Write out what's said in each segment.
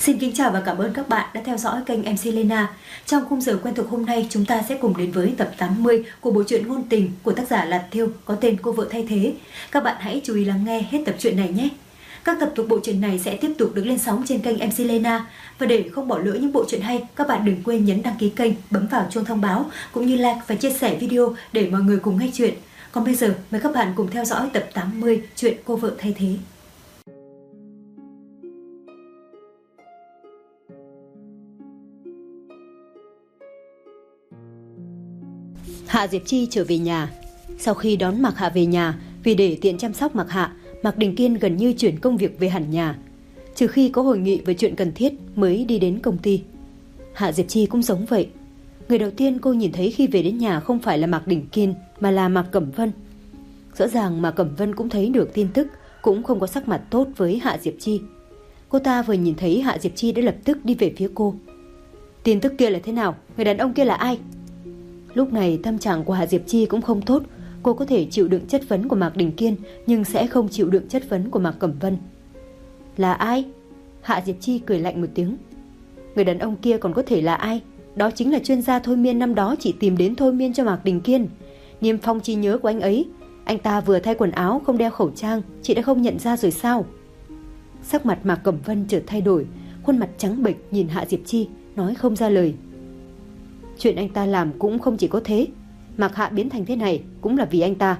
Xin kính chào và cảm ơn các bạn đã theo dõi kênh MC Lena. Trong khung giờ quen thuộc hôm nay, chúng ta sẽ cùng đến với tập 80 của bộ truyện ngôn tình của tác giả Lạt Thiêu có tên Cô vợ thay thế. Các bạn hãy chú ý lắng nghe hết tập truyện này nhé. Các tập thuộc bộ truyện này sẽ tiếp tục được lên sóng trên kênh MC Lena. Và để không bỏ lỡ những bộ truyện hay, các bạn đừng quên nhấn đăng ký kênh, bấm vào chuông thông báo cũng như like và chia sẻ video để mọi người cùng nghe chuyện. Còn bây giờ, mời các bạn cùng theo dõi tập 80 truyện Cô vợ thay thế. Hạ Diệp Chi trở về nhà. Sau khi đón Mạc Hạ về nhà, vì để tiện chăm sóc Mạc Hạ, Mạc Đình Kiên gần như chuyển công việc về hẳn nhà. Trừ khi có hội nghị về chuyện cần thiết mới đi đến công ty. Hạ Diệp Chi cũng giống vậy. Người đầu tiên cô nhìn thấy khi về đến nhà không phải là Mạc Đình Kiên mà là Mạc Cẩm Vân. Rõ ràng Mạc Cẩm Vân cũng thấy được tin tức, cũng không có sắc mặt tốt với Hạ Diệp Chi. Cô ta vừa nhìn thấy Hạ Diệp Chi đã lập tức đi về phía cô. Tin tức kia là thế nào? Người đàn ông kia là ai? Lúc này tâm trạng của Hạ Diệp Chi cũng không tốt. Cô có thể chịu đựng chất vấn của Mạc Đình Kiên, nhưng sẽ không chịu đựng chất vấn của Mạc Cẩm Vân. Là ai? Hạ Diệp Chi cười lạnh một tiếng. Người đàn ông kia còn có thể là ai? Đó chính là chuyên gia thôi miên năm đó chị tìm đến thôi miên cho Mạc Đình Kiên. Niêm phong trí nhớ của anh ấy. Anh ta vừa thay quần áo, không đeo khẩu trang, chị đã không nhận ra rồi sao? Sắc mặt Mạc Cẩm Vân chợt thay đổi, khuôn mặt trắng bệch nhìn Hạ Diệp Chi, nói không ra lời. Chuyện anh ta làm cũng không chỉ có thế. Mạc Hạ biến thành thế này cũng là vì anh ta.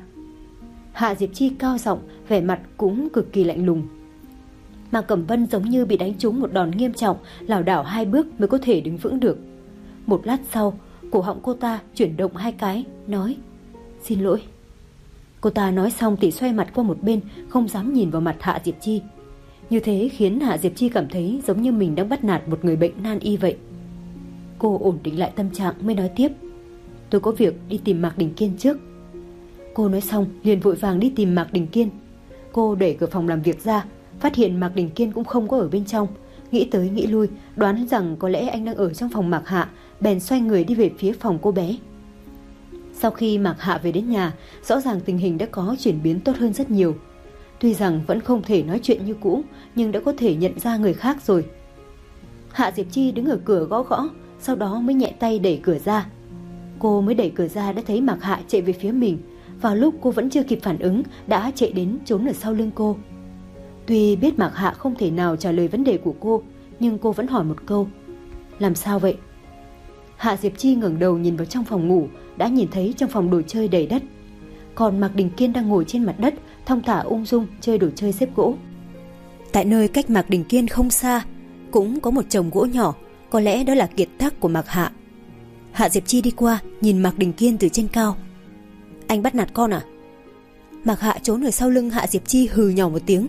Hạ Diệp Chi cao giọng, vẻ mặt cũng cực kỳ lạnh lùng. Mạc Cẩm Vân giống như bị đánh trúng một đòn nghiêm trọng, lảo đảo 2 bước mới có thể đứng vững được. Một lát sau, cổ họng cô ta chuyển động 2 cái, nói: Xin lỗi. Cô ta nói xong thì xoay mặt qua một bên, không dám nhìn vào mặt Hạ Diệp Chi. Như thế khiến Hạ Diệp Chi cảm thấy giống như mình đang bắt nạt một người bệnh nan y vậy. Cô ổn định lại tâm trạng mới nói tiếp: Tôi có việc đi tìm Mạc Đình Kiên trước. Cô nói xong liền vội vàng đi tìm Mạc Đình Kiên. Cô đẩy cửa phòng làm việc ra, phát hiện Mạc Đình Kiên cũng không có ở bên trong. Nghĩ tới nghĩ lui, đoán rằng có lẽ anh đang ở trong phòng Mạc Hạ, bèn xoay người đi về phía phòng cô bé. Sau khi Mạc Hạ về đến nhà, rõ ràng tình hình đã có chuyển biến tốt hơn rất nhiều. Tuy rằng vẫn không thể nói chuyện như cũ, nhưng đã có thể nhận ra người khác rồi. Hạ Diệp Chi đứng ở cửa gõ gõ, sau đó mới nhẹ tay đẩy cửa ra. Cô mới đẩy cửa ra đã thấy Mạc Hạ chạy về phía mình. Vào lúc cô vẫn chưa kịp phản ứng, đã chạy đến trốn ở sau lưng cô. Tuy biết Mạc Hạ không thể nào trả lời vấn đề của cô, nhưng cô vẫn hỏi một câu: Làm sao vậy? Hạ Diệp Chi ngẩng đầu nhìn vào trong phòng ngủ, đã nhìn thấy trong phòng đồ chơi đầy đất. Còn Mạc Đình Kiên đang ngồi trên mặt đất, thong thả ung dung chơi đồ chơi xếp gỗ. Tại nơi cách Mạc Đình Kiên không xa, cũng có một chồng gỗ nhỏ, có lẽ đó là kiệt tác của Mạc Hạ. Hạ Diệp Chi đi qua, nhìn Mạc Đình Kiên từ trên cao. Anh bắt nạt con à? Mạc Hạ trốn ở sau lưng Hạ Diệp Chi hừ nhỏ một tiếng.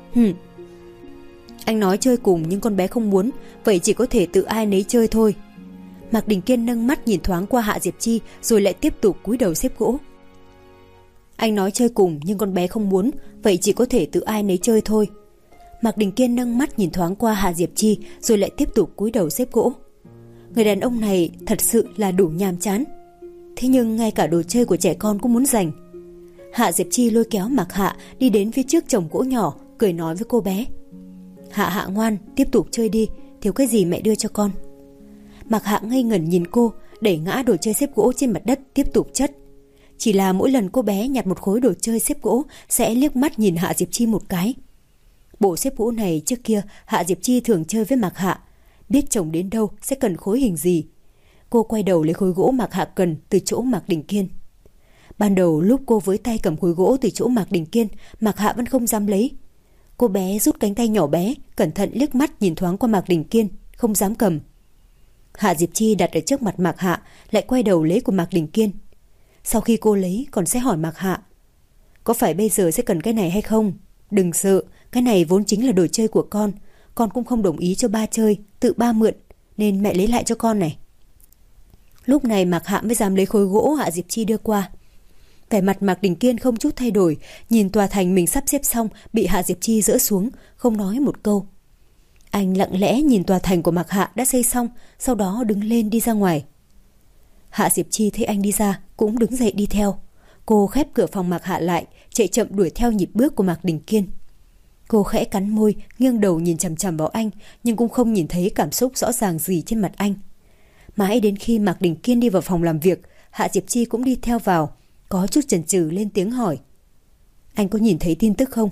Anh nói chơi cùng nhưng con bé không muốn, vậy chỉ có thể tự ai nấy chơi thôi. Mạc Đình Kiên nâng mắt nhìn thoáng qua Hạ Diệp Chi, rồi lại tiếp tục cúi đầu xếp gỗ. Anh nói chơi cùng nhưng con bé không muốn, vậy chỉ có thể tự ai nấy chơi thôi. Mạc Đình Kiên nâng mắt nhìn thoáng qua Hạ Diệp Chi, rồi lại tiếp tục cúi đầu xếp gỗ. Người đàn ông này thật sự là đủ nhàm chán. Thế nhưng ngay cả đồ chơi của trẻ con cũng muốn giành. Hạ Diệp Chi lôi kéo Mạc Hạ đi đến phía trước chồng gỗ nhỏ, cười nói với cô bé: Hạ Hạ ngoan, tiếp tục chơi đi, thiếu cái gì mẹ đưa cho con. Mạc Hạ ngây ngẩn nhìn cô, đẩy ngã đồ chơi xếp gỗ trên mặt đất, tiếp tục chất. Chỉ là mỗi lần cô bé nhặt một khối đồ chơi xếp gỗ sẽ liếc mắt nhìn Hạ Diệp Chi một cái. Bộ xếp gỗ này trước kia Hạ Diệp Chi thường chơi với Mạc Hạ, biết chồng đến đâu sẽ cần khối hình gì. Cô quay đầu lấy khối gỗ Mạc Hạ cần từ chỗ Mạc Đình Kiên. Ban đầu lúc cô với tay cầm khối gỗ từ chỗ Mạc Đình Kiên, Mạc Hạ vẫn không dám lấy. Cô bé rút cánh tay nhỏ bé, cẩn thận liếc mắt nhìn thoáng qua Mạc Đình Kiên, không dám cầm. Hạ Diệp Chi đặt ở trước mặt Mạc Hạ, lại quay đầu lấy của Mạc Đình Kiên. Sau khi cô lấy còn sẽ hỏi Mạc Hạ: Có phải bây giờ sẽ cần cái này hay không? Đừng sợ, cái này vốn chính là đồ chơi của con cũng không đồng ý cho ba chơi, tự ba mượn, nên mẹ lấy lại cho con này. Lúc này Mạc Hạ mới dám lấy khối gỗ Hạ Diệp Chi đưa qua. Vẻ mặt Mạc Đình Kiên không chút thay đổi, nhìn tòa thành mình sắp xếp xong bị Hạ Diệp Chi dỡ xuống, không nói một câu. Anh lặng lẽ nhìn tòa thành của Mạc Hạ đã xây xong, sau đó đứng lên đi ra ngoài. Hạ Diệp Chi thấy anh đi ra cũng đứng dậy đi theo. Cô khép cửa phòng Mạc Hạ lại, chạy chậm đuổi theo nhịp bước của Mạc Đình Kiên. Cô khẽ cắn môi, nghiêng đầu nhìn chằm chằm vào anh, nhưng cũng không nhìn thấy cảm xúc rõ ràng gì trên mặt anh. Mãi đến khi Mạc Đình Kiên đi vào phòng làm việc, Hạ Diệp Chi cũng đi theo vào, có chút chần chừ lên tiếng hỏi. Anh có nhìn thấy tin tức không?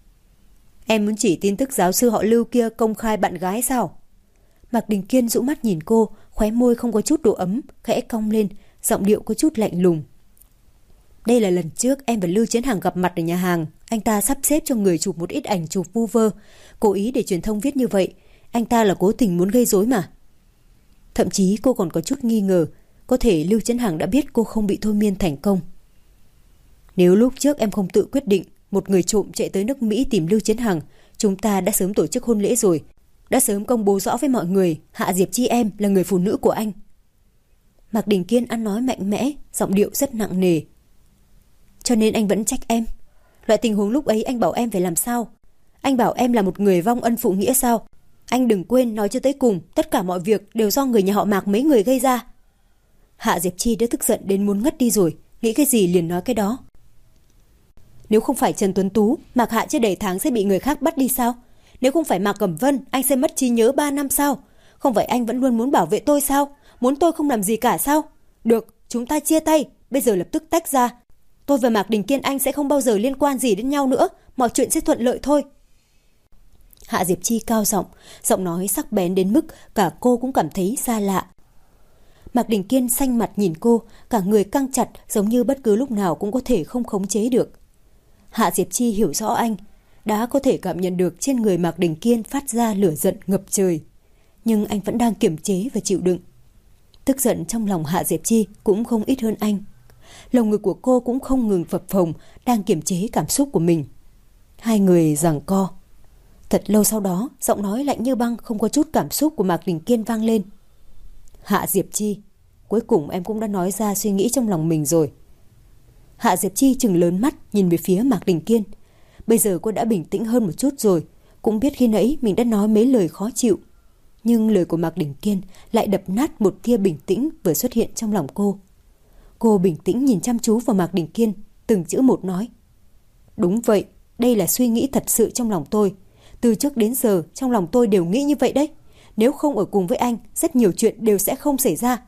Em muốn chỉ tin tức giáo sư họ Lưu kia công khai bạn gái sao? Mạc Đình Kiên dụ mắt nhìn cô, khóe môi không có chút độ ấm, khẽ cong lên, giọng điệu có chút lạnh lùng. Đây là lần trước em và Lưu Chiến Hằng gặp mặt ở nhà hàng. Anh ta sắp xếp cho người chụp một ít ảnh chụp vu vơ, cố ý để truyền thông viết như vậy. Anh ta là cố tình muốn gây rối mà. Thậm chí cô còn có chút nghi ngờ, có thể Lưu Chiến Hằng đã biết cô không bị thôi miên thành công. Nếu lúc trước em không tự quyết định, một người trộm chạy tới nước Mỹ tìm Lưu Chiến Hằng, chúng ta đã sớm tổ chức hôn lễ rồi, đã sớm công bố rõ với mọi người Hạ Diệp Chi em là người phụ nữ của anh. Mạc Đình Kiên ăn nói mạnh mẽ, giọng điệu rất nặng nề. Cho nên anh vẫn trách em. Loại tình huống lúc ấy anh bảo em phải làm sao? Anh bảo em là một người vong ân phụ nghĩa sao? Anh đừng quên nói cho tới cùng, tất cả mọi việc đều do người nhà họ Mạc mấy người gây ra. Hạ Diệp Chi đã tức giận đến muốn ngất đi rồi, nghĩ cái gì liền nói cái đó. Nếu không phải Trần Tuấn Tú, Mạc Hạ chưa đầy tháng sẽ bị người khác bắt đi sao? Nếu không phải Mạc Cẩm Vân, anh sẽ mất trí nhớ 3 năm sao? Không phải anh vẫn luôn muốn bảo vệ tôi sao? Muốn tôi không làm gì cả sao? Được, chúng ta chia tay, bây giờ lập tức tách ra. Tôi và Mạc Đình Kiên anh sẽ không bao giờ liên quan gì đến nhau nữa, mọi chuyện sẽ thuận lợi thôi. Hạ Diệp Chi cao giọng, giọng nói sắc bén đến mức cả cô cũng cảm thấy xa lạ. Mạc Đình Kiên xanh mặt nhìn cô, cả người căng chặt giống như bất cứ lúc nào cũng có thể không khống chế được. Hạ Diệp Chi hiểu rõ anh, đã có thể cảm nhận được trên người Mạc Đình Kiên phát ra lửa giận ngập trời. Nhưng anh vẫn đang kiềm chế và chịu đựng. Tức giận trong lòng Hạ Diệp Chi cũng không ít hơn anh. Lồng ngực của cô cũng không ngừng phập phồng, đang kiềm chế cảm xúc của mình. Hai người giằng co. Thật lâu sau đó, giọng nói lạnh như băng không có chút cảm xúc của Mạc Đình Kiên vang lên. Hạ Diệp Chi, cuối cùng em cũng đã nói ra suy nghĩ trong lòng mình rồi. Hạ Diệp Chi trừng lớn mắt nhìn về phía Mạc Đình Kiên. Bây giờ cô đã bình tĩnh hơn một chút rồi, cũng biết khi nãy mình đã nói mấy lời khó chịu. Nhưng lời của Mạc Đình Kiên lại đập nát một tia bình tĩnh vừa xuất hiện trong lòng cô. Cô bình tĩnh nhìn chăm chú vào Mạc Đình Kiên, từng chữ một nói. Đúng vậy, đây là suy nghĩ thật sự trong lòng tôi. Từ trước đến giờ trong lòng tôi đều nghĩ như vậy đấy. Nếu không ở cùng với anh, rất nhiều chuyện đều sẽ không xảy ra.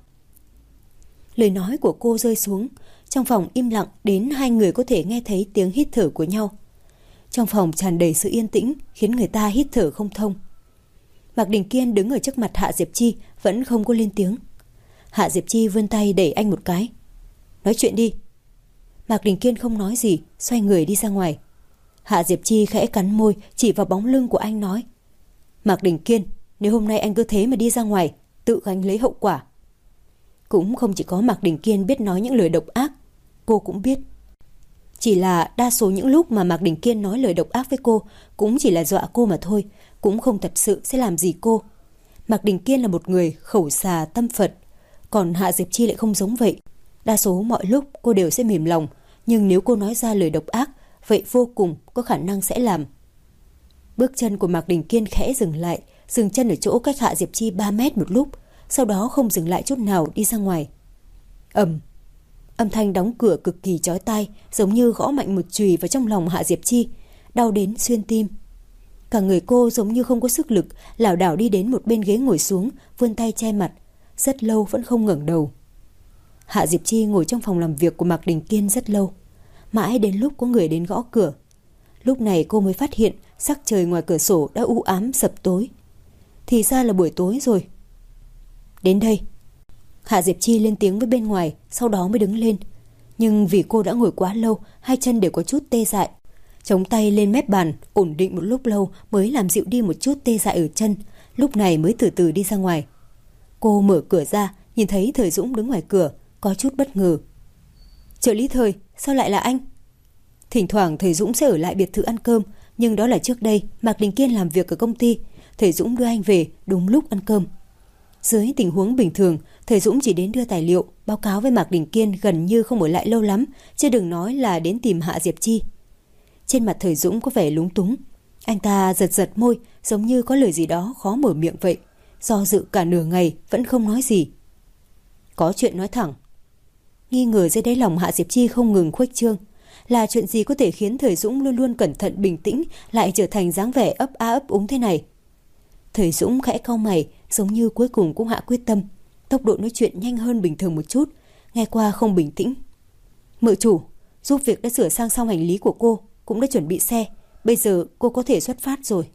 Lời nói của cô rơi xuống, trong phòng im lặng đến hai người có thể nghe thấy tiếng hít thở của nhau. Trong phòng tràn đầy sự yên tĩnh, khiến người ta hít thở không thông. Mạc Đình Kiên đứng ở trước mặt Hạ Diệp Chi, vẫn không có lên tiếng. Hạ Diệp Chi vươn tay đẩy anh một cái. Nói chuyện đi. Mạc Đình Kiên không nói gì, xoay người đi ra ngoài. Hạ Diệp Chi khẽ cắn môi, chỉ vào bóng lưng của anh nói. Mạc Đình Kiên, nếu hôm nay anh cứ thế mà đi ra ngoài, tự gánh lấy hậu quả. Cũng không chỉ có Mạc Đình Kiên biết nói những lời độc ác, cô cũng biết. Chỉ là đa số những lúc mà Mạc Đình Kiên nói lời độc ác với cô cũng chỉ là dọa cô mà thôi, cũng không thật sự sẽ làm gì cô. Mạc Đình Kiên là một người khẩu xà tâm Phật, còn Hạ Diệp Chi lại không giống vậy. Đa số mọi lúc cô đều sẽ mềm lòng, nhưng nếu cô nói ra lời độc ác, vậy vô cùng có khả năng sẽ làm. Bước chân của Mạc Đình Kiên khẽ dừng lại, dừng chân ở chỗ cách Hạ Diệp Chi 3 mét một lúc, sau đó không dừng lại chút nào đi ra ngoài. Ầm. Âm thanh đóng cửa cực kỳ chói tai, giống như gõ mạnh một chùy vào trong lòng Hạ Diệp Chi, đau đến xuyên tim. Cả người cô giống như không có sức lực, lảo đảo đi đến một bên ghế ngồi xuống, vươn tay che mặt, rất lâu vẫn không ngẩng đầu. Hạ Diệp Chi ngồi trong phòng làm việc của Mạc Đình Kiên rất lâu, mãi đến lúc có người đến gõ cửa. Lúc này cô mới phát hiện sắc trời ngoài cửa sổ đã u ám sập tối. Thì ra là buổi tối rồi. Đến đây. Hạ Diệp Chi lên tiếng với bên ngoài, sau đó mới đứng lên. Nhưng vì cô đã ngồi quá lâu, hai chân đều có chút tê dại. Chống tay lên mép bàn, ổn định một lúc lâu mới làm dịu đi một chút tê dại ở chân, lúc này mới từ từ đi ra ngoài. Cô mở cửa ra, nhìn thấy Thời Dũng đứng ngoài cửa, có chút bất ngờ. Trợ lý Thời, sao lại là anh? Thỉnh thoảng Thời Dũng sẽ ở lại biệt thự ăn cơm, nhưng đó là trước đây Mạc Đình Kiên làm việc ở công ty, Thời Dũng đưa anh về đúng lúc ăn cơm. Dưới tình huống bình thường, Thời Dũng chỉ đến đưa tài liệu, báo cáo với Mạc Đình Kiên, gần như không ở lại lâu lắm, chứ đừng nói là đến tìm Hạ Diệp Chi. Trên mặt Thời Dũng có vẻ lúng túng. Anh ta giật giật môi, giống như có lời gì đó khó mở miệng vậy. Do dự cả nửa ngày vẫn không nói gì. Có chuyện nói thẳng. Nghi ngờ dưới đáy lòng Hạ Diệp Chi không ngừng khuếch trương. Là chuyện gì có thể khiến Thời Dũng luôn luôn cẩn thận bình tĩnh lại trở thành dáng vẻ ấp a ấp úng thế này? Thời Dũng khẽ cau mày, giống như cuối cùng cũng hạ quyết tâm. Tốc độ nói chuyện nhanh hơn bình thường một chút, nghe qua không bình tĩnh. Mợ chủ, giúp việc đã sửa sang xong hành lý của cô, cũng đã chuẩn bị xe. Bây giờ cô có thể xuất phát rồi.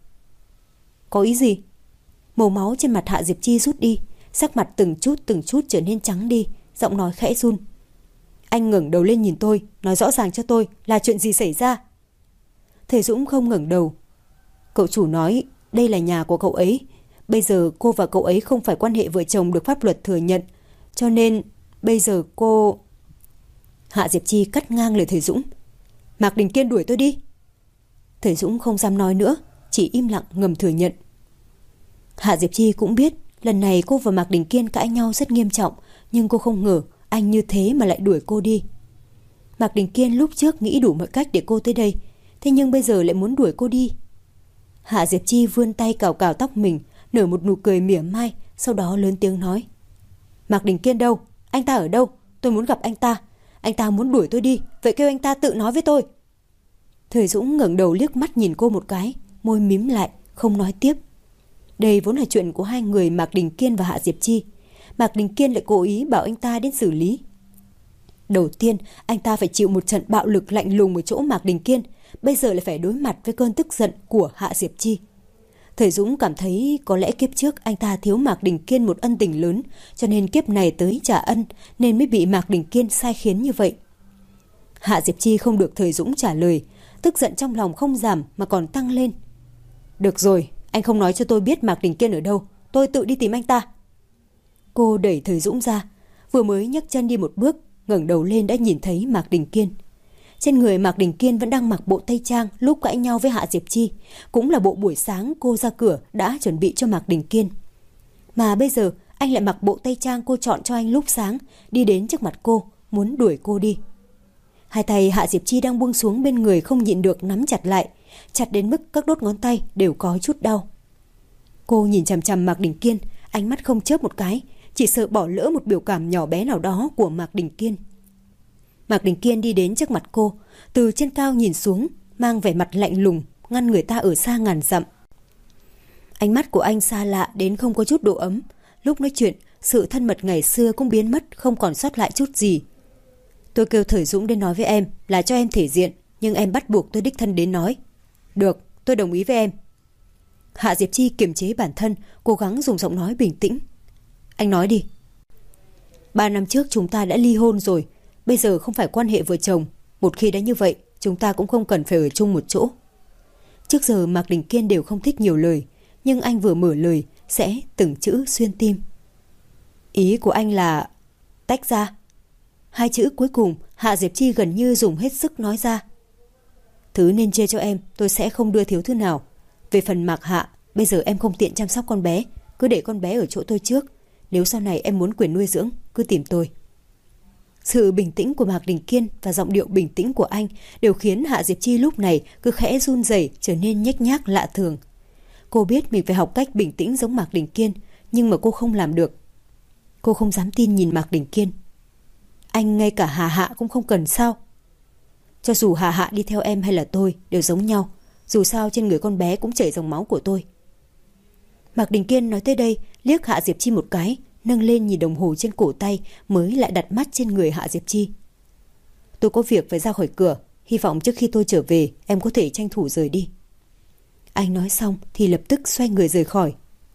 Có ý gì? Màu máu trên mặt Hạ Diệp Chi rút đi, sắc mặt từng chút trở nên trắng đi, giọng nói khẽ run. Anh ngẩng đầu lên nhìn tôi, nói rõ ràng cho tôi là chuyện gì xảy ra. Thời Dũng không ngẩng đầu. Cậu chủ nói đây là nhà của cậu ấy. Bây giờ cô và cậu ấy không phải quan hệ vợ chồng được pháp luật thừa nhận. Cho nên bây giờ cô... Hạ Diệp Chi cắt ngang lời Thời Dũng. Mạc Đình Kiên đuổi tôi đi. Thời Dũng không dám nói nữa, chỉ im lặng ngầm thừa nhận. Hạ Diệp Chi cũng biết lần này cô và Mạc Đình Kiên cãi nhau rất nghiêm trọng, nhưng cô không ngờ anh như thế mà lại đuổi cô đi. Mạc Đình Kiên lúc trước nghĩ đủ mọi cách để cô tới đây, thế nhưng bây giờ lại muốn đuổi cô đi. Hạ Diệp Chi vươn tay cào cào tóc mình, nở một nụ cười mỉa mai, sau đó lớn tiếng nói. Mạc Đình Kiên đâu? Anh ta ở đâu? Tôi muốn gặp anh ta. Anh ta muốn đuổi tôi đi, vậy kêu anh ta tự nói với tôi. Thời Dũng ngẩng đầu liếc mắt nhìn cô một cái, môi mím lại, không nói tiếp. Đây vốn là chuyện của hai người Mạc Đình Kiên và Hạ Diệp Chi. Mạc Đình Kiên lại cố ý bảo anh ta đến xử lý. Đầu tiên, anh ta phải chịu một trận bạo lực lạnh lùng ở chỗ Mạc Đình Kiên, bây giờ lại phải đối mặt với cơn tức giận của Hạ Diệp Chi. Thời Dũng cảm thấy có lẽ kiếp trước anh ta thiếu Mạc Đình Kiên một ân tình lớn, cho nên kiếp này tới trả ân, nên mới bị Mạc Đình Kiên sai khiến như vậy. Hạ Diệp Chi không được Thời Dũng trả lời, tức giận trong lòng không giảm mà còn tăng lên. Được rồi, anh không nói cho tôi biết Mạc Đình Kiên ở đâu, tôi tự đi tìm anh ta. Cô đẩy Thời Dũng ra, vừa mới nhấc chân đi một bước, ngẩng đầu lên đã nhìn thấy Mạc Đình Kiên. Trên người Mạc Đình Kiên vẫn đang mặc bộ tây trang lúc cãi nhau với Hạ Diệp Chi, cũng là bộ buổi sáng cô ra cửa đã chuẩn bị cho Mạc Đình Kiên. Mà bây giờ anh lại mặc bộ tây trang cô chọn cho anh lúc sáng, đi đến trước mặt cô, muốn đuổi cô đi. Hai tay Hạ Diệp Chi đang buông xuống bên người không nhịn được nắm chặt lại, chặt đến mức các đốt ngón tay đều có chút đau. Cô nhìn chằm chằm Mạc Đình Kiên, ánh mắt không chớp một cái, chỉ sợ bỏ lỡ một biểu cảm nhỏ bé nào đó của Mạc Đình Kiên. Mạc Đình Kiên đi đến trước mặt cô, từ trên cao nhìn xuống, mang vẻ mặt lạnh lùng, ngăn người ta ở xa ngàn dặm. Ánh mắt của anh xa lạ đến không có chút độ ấm. Lúc nói chuyện, sự thân mật ngày xưa cũng biến mất, không còn sót lại chút gì. Tôi kêu Thời Dũng đến nói với em là cho em thể diện, nhưng em bắt buộc tôi đích thân đến nói. Được, tôi đồng ý với em. Hạ Diệp Chi kiềm chế bản thân, cố gắng dùng giọng nói bình tĩnh. Anh nói đi. 3 năm trước chúng ta đã ly hôn rồi, bây giờ không phải quan hệ vợ chồng. Một khi đã như vậy, chúng ta cũng không cần phải ở chung một chỗ. Trước giờ Mạc Đình Kiên đều không thích nhiều lời, nhưng anh vừa mở lời sẽ từng chữ xuyên tim. Ý của anh là tách ra. Hai chữ cuối cùng Hạ Diệp Chi gần như dùng hết sức nói ra. Thứ nên chia cho em tôi sẽ không đưa thiếu thứ nào. Về phần Mạc Hạ, bây giờ em không tiện chăm sóc con bé, cứ để con bé ở chỗ tôi trước. Nếu sau này em muốn quyền nuôi dưỡng, cứ tìm tôi. Sự bình tĩnh của Mạc Đình Kiên và giọng điệu bình tĩnh của anh đều khiến Hạ Diệp Chi lúc này cứ khẽ run rẩy, trở nên nhếch nhác lạ thường. Cô biết mình phải học cách bình tĩnh giống Mạc Đình Kiên, nhưng mà cô không làm được. Cô không dám tin nhìn Mạc Đình Kiên. Anh ngay cả Hà Hạ cũng không cần sao? Cho dù Hà Hạ đi theo em hay là tôi đều giống nhau, dù sao trên người con bé cũng chảy dòng máu của tôi. Mạc Đình Kiên nói tới đây, liếc Hạ Diệp Chi một cái, nâng lên nhìn đồng hồ trên cổ tay, mới lại đặt mắt trên người Hạ Diệp Chi. Tôi có việc phải ra khỏi cửa, hy vọng trước khi tôi trở về em có thể tranh thủ rời đi. Anh nói xong thì lập tức xoay người rời khỏi.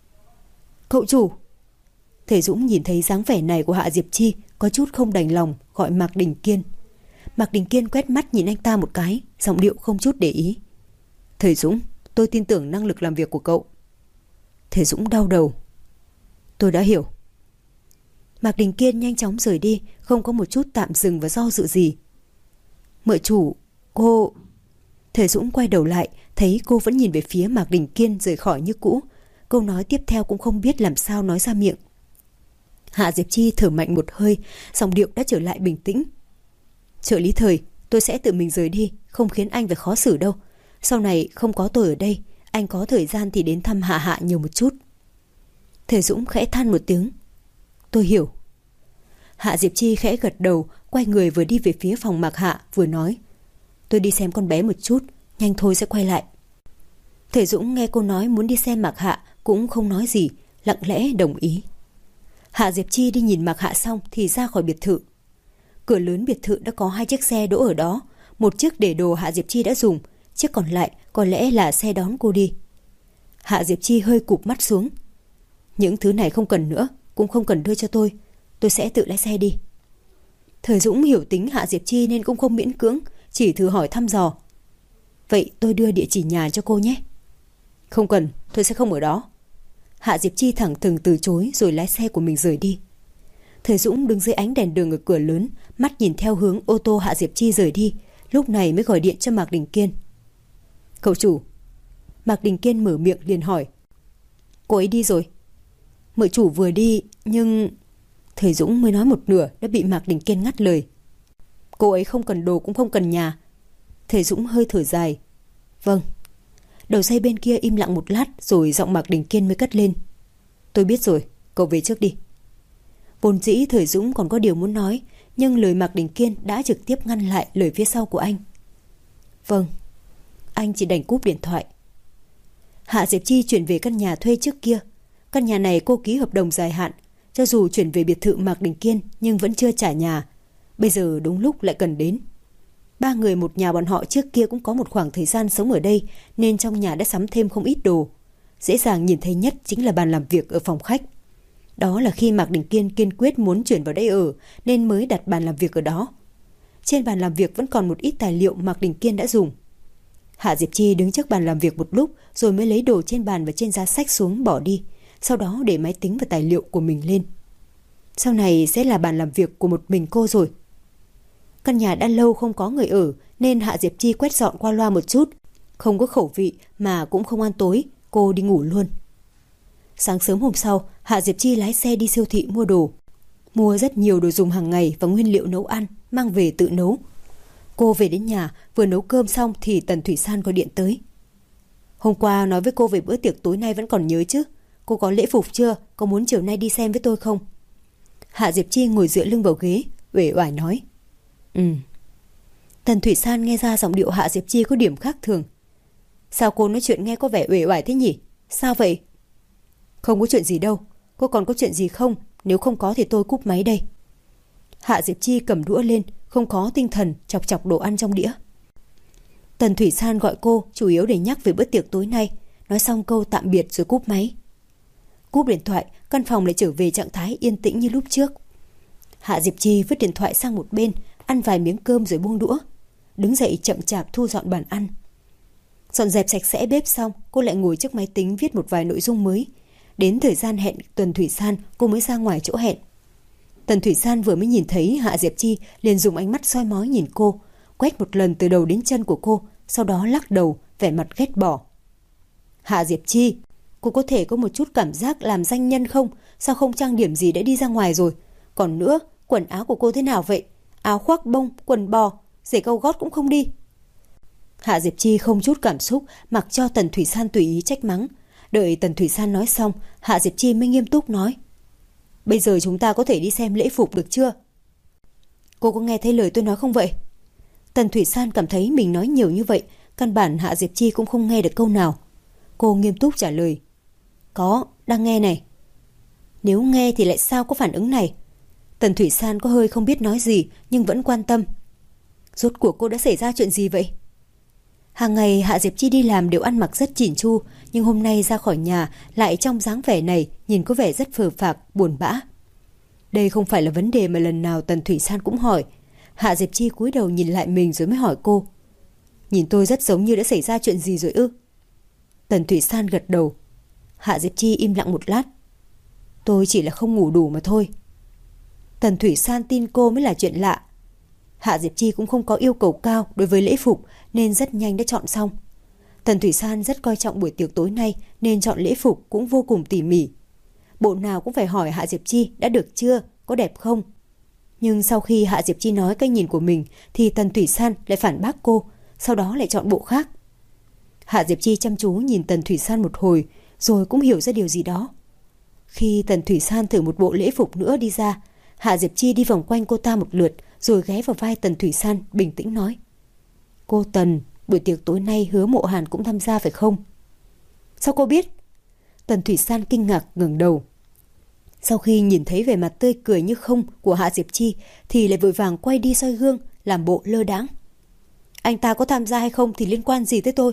Cậu chủ. Thầy Dũng nhìn thấy dáng vẻ này của Hạ Diệp Chi, có chút không đành lòng, gọi Mạc Đình Kiên. Mạc Đình Kiên quét mắt nhìn anh ta một cái, giọng điệu không chút để ý. Thầy Dũng, tôi tin tưởng năng lực làm việc của cậu. Thầy Dũng đau đầu. Tôi đã hiểu. Mạc Đình Kiên nhanh chóng rời đi, không có một chút tạm dừng và do dự gì. Mợ chủ, cô... Thầy Dũng quay đầu lại, thấy cô vẫn nhìn về phía Mạc Đình Kiên rời khỏi như cũ. Câu nói tiếp theo cũng không biết làm sao nói ra miệng. Hạ Diệp Chi thở mạnh một hơi, giọng điệu đã trở lại bình tĩnh. Trợ lý Thời, tôi sẽ tự mình rời đi, không khiến anh phải khó xử đâu. Sau này không có tôi ở đây, anh có thời gian thì đến thăm Hạ Hạ nhiều một chút. Thầy Dũng khẽ than một tiếng. Tôi hiểu. Hạ Diệp Chi khẽ gật đầu, quay người vừa đi về phía phòng Mạc Hạ, vừa nói. tôi đi xem con bé một chút, nhanh thôi sẽ quay lại. Thầy Dũng nghe cô nói muốn đi xem Mạc Hạ cũng không nói gì, lặng lẽ đồng ý. Hạ Diệp Chi đi nhìn Mạc Hạ xong thì ra khỏi biệt thự. Cửa lớn biệt thự đã có 2 chiếc xe đỗ ở đó, một chiếc để đồ Hạ Diệp Chi đã dùng, chiếc còn lại có lẽ là xe đón cô đi. Hạ Diệp Chi hơi cụp mắt xuống. Những thứ này không cần nữa, cũng không cần đưa cho tôi sẽ tự lái xe đi. Thời Dũng hiểu tính Hạ Diệp Chi nên cũng không miễn cưỡng, chỉ thử hỏi thăm dò. Vậy tôi đưa địa chỉ nhà cho cô nhé. Không cần, tôi sẽ không ở đó. Hạ Diệp Chi thẳng thừng từ chối rồi lái xe của mình rời đi. Thời Dũng đứng dưới ánh đèn đường ở cửa lớn, mắt nhìn theo hướng ô tô Hạ Diệp Chi rời đi, lúc này mới gọi điện cho Mạc Đình Kiên. Cậu chủ. Mạc Đình Kiên mở miệng liền hỏi. Cô ấy đi rồi. Mợ chủ vừa đi, nhưng... Thời Dũng mới nói một nửa đã bị Mạc Đình Kiên ngắt lời. Cô ấy không cần đồ cũng không cần nhà. Thời Dũng hơi thở dài. Vâng. Đầu dây bên kia im lặng một lát rồi giọng Mạc Đình Kiên mới cất lên. Tôi biết rồi, cậu về trước đi. Vốn dĩ Thời Dũng còn có điều muốn nói, nhưng lời Mạc Đình Kiên đã trực tiếp ngăn lại lời phía sau của anh. Vâng. Anh chỉ đành cúp điện thoại. Hạ Diệp Chi chuyển về căn nhà thuê trước kia. Căn nhà này cô ký hợp đồng dài hạn, cho dù chuyển về biệt thự Mạc Đình Kiên nhưng vẫn chưa trả nhà. Bây giờ đúng lúc lại cần đến. 3 người một nhà bọn họ trước kia cũng có một khoảng thời gian sống ở đây, nên trong nhà đã sắm thêm không ít đồ. Dễ dàng nhìn thấy nhất chính là bàn làm việc ở phòng khách. Đó là khi Mạc Đình Kiên kiên quyết muốn chuyển vào đây ở, nên mới đặt bàn làm việc ở đó. Trên bàn làm việc vẫn còn một ít tài liệu Mạc Đình Kiên đã dùng. Hạ Diệp Chi đứng trước bàn làm việc một lúc rồi mới lấy đồ trên bàn và trên giá sách xuống bỏ đi, sau đó để máy tính và tài liệu của mình lên. Sau này sẽ là bàn làm việc của một mình cô rồi. Căn nhà đã lâu không có người ở nên Hạ Diệp Chi quét dọn qua loa một chút, không có khẩu vị mà cũng không ăn tối, cô đi ngủ luôn. Sáng sớm hôm sau, Hạ Diệp Chi lái xe đi siêu thị mua đồ. Mua rất nhiều đồ dùng hàng ngày và nguyên liệu nấu ăn, mang về tự nấu. Cô về đến nhà, vừa nấu cơm xong thì Tần Thủy San gọi điện tới. Hôm qua nói với cô về bữa tiệc tối nay vẫn còn nhớ chứ? Cô có lễ phục chưa? Có muốn chiều nay đi xem với tôi không? Hạ Diệp Chi ngồi dựa lưng vào ghế, uể oải nói. Tần Thủy San nghe ra giọng điệu Hạ Diệp Chi có điểm khác thường. Sao cô nói chuyện nghe có vẻ uể oải thế nhỉ? Sao vậy? Không có chuyện gì đâu. Cô còn có chuyện gì không? Nếu không có thì tôi cúp máy đây. Hạ Diệp Chi cầm đũa lên, không có tinh thần chọc chọc đồ ăn trong đĩa. Tần Thủy San gọi cô chủ yếu để nhắc về bữa tiệc tối nay. Nói xong câu tạm biệt rồi cúp máy. Cúp điện thoại, căn phòng lại trở về trạng thái yên tĩnh như lúc trước. Hạ Diệp Chi vứt điện thoại sang một bên, ăn vài miếng cơm rồi buông đũa. Đứng dậy chậm chạp thu dọn bàn ăn. Dọn dẹp sạch sẽ bếp xong, cô lại ngồi trước máy tính viết một vài nội dung mới. Đến thời gian hẹn Tần Thủy San, cô mới ra ngoài chỗ hẹn. Tần Thủy San vừa mới nhìn thấy Hạ Diệp Chi liền dùng ánh mắt soi mói nhìn cô, quét một lần từ đầu đến chân của cô, sau đó lắc đầu, vẻ mặt ghét bỏ. Hạ Diệp Chi, cô có thể có một chút cảm giác làm danh nhân không? Sao không trang điểm gì đã đi ra ngoài rồi? Còn nữa, quần áo của cô thế nào vậy? Áo khoác bông, quần bò, giày cao gót cũng không đi. Hạ Diệp Chi không chút cảm xúc, mặc cho Tần Thủy San tùy ý trách mắng. Đợi Tần Thủy San nói xong, Hạ Diệp Chi mới nghiêm túc nói. Bây giờ chúng ta có thể đi xem lễ phục được chưa? Cô có nghe thấy lời tôi nói không vậy? Tần Thủy San cảm thấy mình nói nhiều như vậy, căn bản Hạ Diệp Chi cũng không nghe được câu nào. Cô nghiêm túc trả lời. Có, đang nghe này. Nếu nghe thì lại sao có phản ứng này? Tần Thủy San có hơi không biết nói gì nhưng vẫn quan tâm. Rốt cuộc cô đã xảy ra chuyện gì vậy? Hàng ngày Hạ Diệp Chi đi làm đều ăn mặc rất chỉn chu, nhưng hôm nay ra khỏi nhà lại trong dáng vẻ này, nhìn có vẻ rất phờ phạc, buồn bã. Đây không phải là vấn đề mà lần nào Tần Thủy San cũng hỏi. Hạ Diệp Chi cúi đầu nhìn lại mình rồi mới hỏi cô. Nhìn tôi rất giống như đã xảy ra chuyện gì rồi ư? Tần Thủy San gật đầu. Hạ Diệp Chi im lặng một lát. Tôi chỉ là không ngủ đủ mà thôi. Tần Thủy San tin cô mới là chuyện lạ. Hạ Diệp Chi cũng không có yêu cầu cao đối với lễ phục nên rất nhanh đã chọn xong. Tần Thủy San rất coi trọng buổi tiệc tối nay nên chọn lễ phục cũng vô cùng tỉ mỉ. Bộ nào cũng phải hỏi Hạ Diệp Chi đã được chưa, có đẹp không. Nhưng sau khi Hạ Diệp Chi nói cái nhìn của mình thì Tần Thủy San lại phản bác cô, sau đó lại chọn bộ khác. Hạ Diệp Chi chăm chú nhìn Tần Thủy San một hồi rồi cũng hiểu ra điều gì đó. Khi Tần Thủy San thử một bộ lễ phục nữa đi ra, Hạ Diệp Chi đi vòng quanh cô ta một lượt rồi ghé vào vai Tần Thủy San bình tĩnh nói. Cô Tần, buổi tiệc tối nay Hứa Mộ Hàn cũng tham gia phải không? Sao cô biết? Tần Thủy San kinh ngạc ngẩng đầu. Sau khi nhìn thấy vẻ mặt tươi cười như không của Hạ Diệp Chi thì lại vội vàng quay đi soi gương, làm bộ lơ đãng. Anh ta có tham gia hay không thì liên quan gì tới tôi?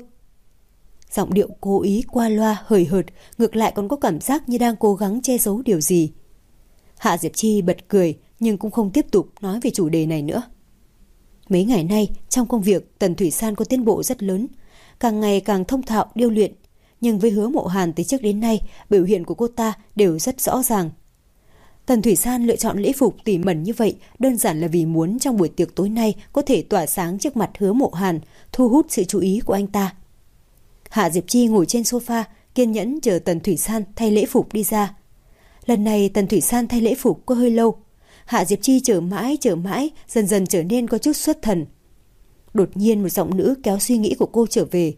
Giọng điệu cố ý qua loa hời hợt, ngược lại còn có cảm giác như đang cố gắng che giấu điều gì. Hạ Diệp Chi bật cười nhưng cũng không tiếp tục nói về chủ đề này nữa. Mấy ngày nay trong công việc, Tần Thủy San có tiến bộ rất lớn, càng ngày càng thông thạo điêu luyện. Nhưng với Hứa Mộ Hàn từ trước đến nay, biểu hiện của cô ta đều rất rõ ràng. Tần Thủy San lựa chọn lễ phục tỉ mẩn như vậy đơn giản là vì muốn trong buổi tiệc tối nay có thể tỏa sáng trước mặt Hứa Mộ Hàn, thu hút sự chú ý của anh ta. Hạ Diệp Chi ngồi trên sofa, kiên nhẫn chờ Tần Thủy San thay lễ phục đi ra. Lần này Tần Thủy San thay lễ phục có hơi lâu. Hạ Diệp Chi chờ mãi, dần dần trở nên có chút xuất thần. Đột nhiên một giọng nữ kéo suy nghĩ của cô trở về.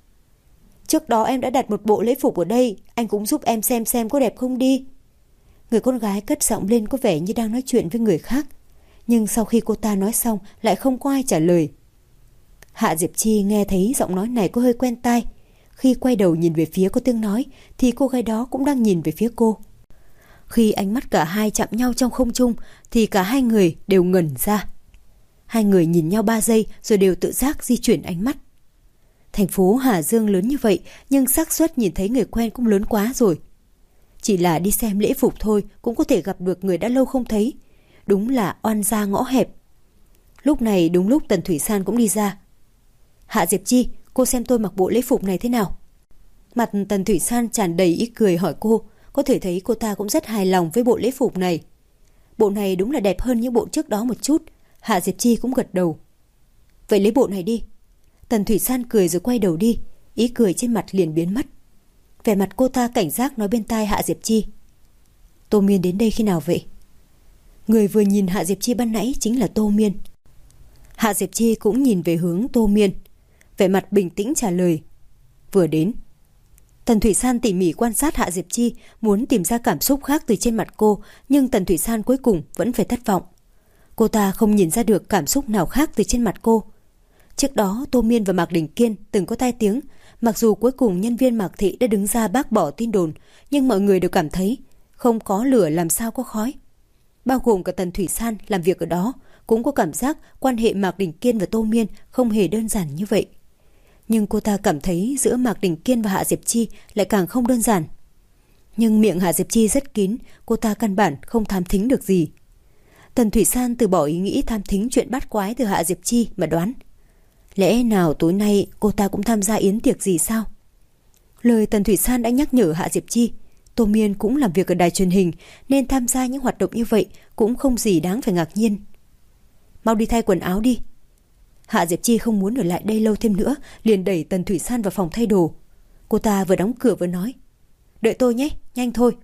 Trước đó em đã đặt một bộ lễ phục ở đây, anh cũng giúp em xem có đẹp không đi. Người con gái cất giọng lên có vẻ như đang nói chuyện với người khác. Nhưng sau khi cô ta nói xong lại không có ai trả lời. Hạ Diệp Chi nghe thấy giọng nói này có hơi quen tai. Khi quay đầu nhìn về phía có tiếng nói thì cô gái đó cũng đang nhìn về phía cô. Khi ánh mắt cả hai chạm nhau trong không trung thì cả hai người đều ngẩn ra. Hai người nhìn nhau 3 giây rồi đều tự giác di chuyển ánh mắt. Thành phố Hà Dương lớn như vậy nhưng xác suất nhìn thấy người quen cũng lớn quá rồi. Chỉ là đi xem lễ phục thôi cũng có thể gặp được người đã lâu không thấy. Đúng là oan gia ngõ hẹp. Lúc này đúng lúc Tần Thủy San cũng đi ra. Hạ Diệp Chi, cô xem tôi mặc bộ lễ phục này thế nào? Mặt Tần Thủy San tràn đầy ý cười hỏi cô. Có thể thấy cô ta cũng rất hài lòng với bộ lễ phục này. Bộ này đúng là đẹp hơn những bộ trước đó một chút. Hạ Diệp Chi cũng gật đầu. Vậy lấy bộ này đi. Tần Thủy San cười rồi quay đầu đi. Ý cười trên mặt liền biến mất. Vẻ mặt cô ta cảnh giác nói bên tai Hạ Diệp Chi. Tô Miên đến đây khi nào vậy? Người vừa nhìn Hạ Diệp Chi ban nãy chính là Tô Miên. Hạ Diệp Chi cũng nhìn về hướng Tô Miên. Vẻ mặt bình tĩnh trả lời. Vừa đến. Tần Thủy San tỉ mỉ quan sát Hạ Diệp Chi, muốn tìm ra cảm xúc khác từ trên mặt cô, nhưng Tần Thủy San cuối cùng vẫn phải thất vọng. Cô ta không nhìn ra được cảm xúc nào khác từ trên mặt cô. Trước đó Tô Miên và Mạc Đình Kiên từng có tai tiếng, mặc dù cuối cùng nhân viên Mạc Thị đã đứng ra bác bỏ tin đồn, nhưng mọi người đều cảm thấy không có lửa làm sao có khói. Bao gồm cả Tần Thủy San làm việc ở đó, cũng có cảm giác quan hệ Mạc Đình Kiên và Tô Miên không hề đơn giản như vậy. Nhưng cô ta cảm thấy giữa Mạc Đình Kiên và Hạ Diệp Chi lại càng không đơn giản. Nhưng miệng Hạ Diệp Chi rất kín, cô ta căn bản không thám thính được gì. Tần Thủy San từ bỏ ý nghĩ thám thính chuyện bát quái từ Hạ Diệp Chi mà đoán. Lẽ nào tối nay cô ta cũng tham gia yến tiệc gì sao? Lời Tần Thủy San đã nhắc nhở Hạ Diệp Chi. Tô Miên cũng làm việc ở đài truyền hình nên tham gia những hoạt động như vậy cũng không gì đáng phải ngạc nhiên. Mau đi thay quần áo đi. Hạ Diệp Chi không muốn ở lại đây lâu thêm nữa, liền đẩy Tần Thủy San vào phòng thay đồ. Cô ta vừa đóng cửa vừa nói. Đợi tôi nhé, nhanh thôi.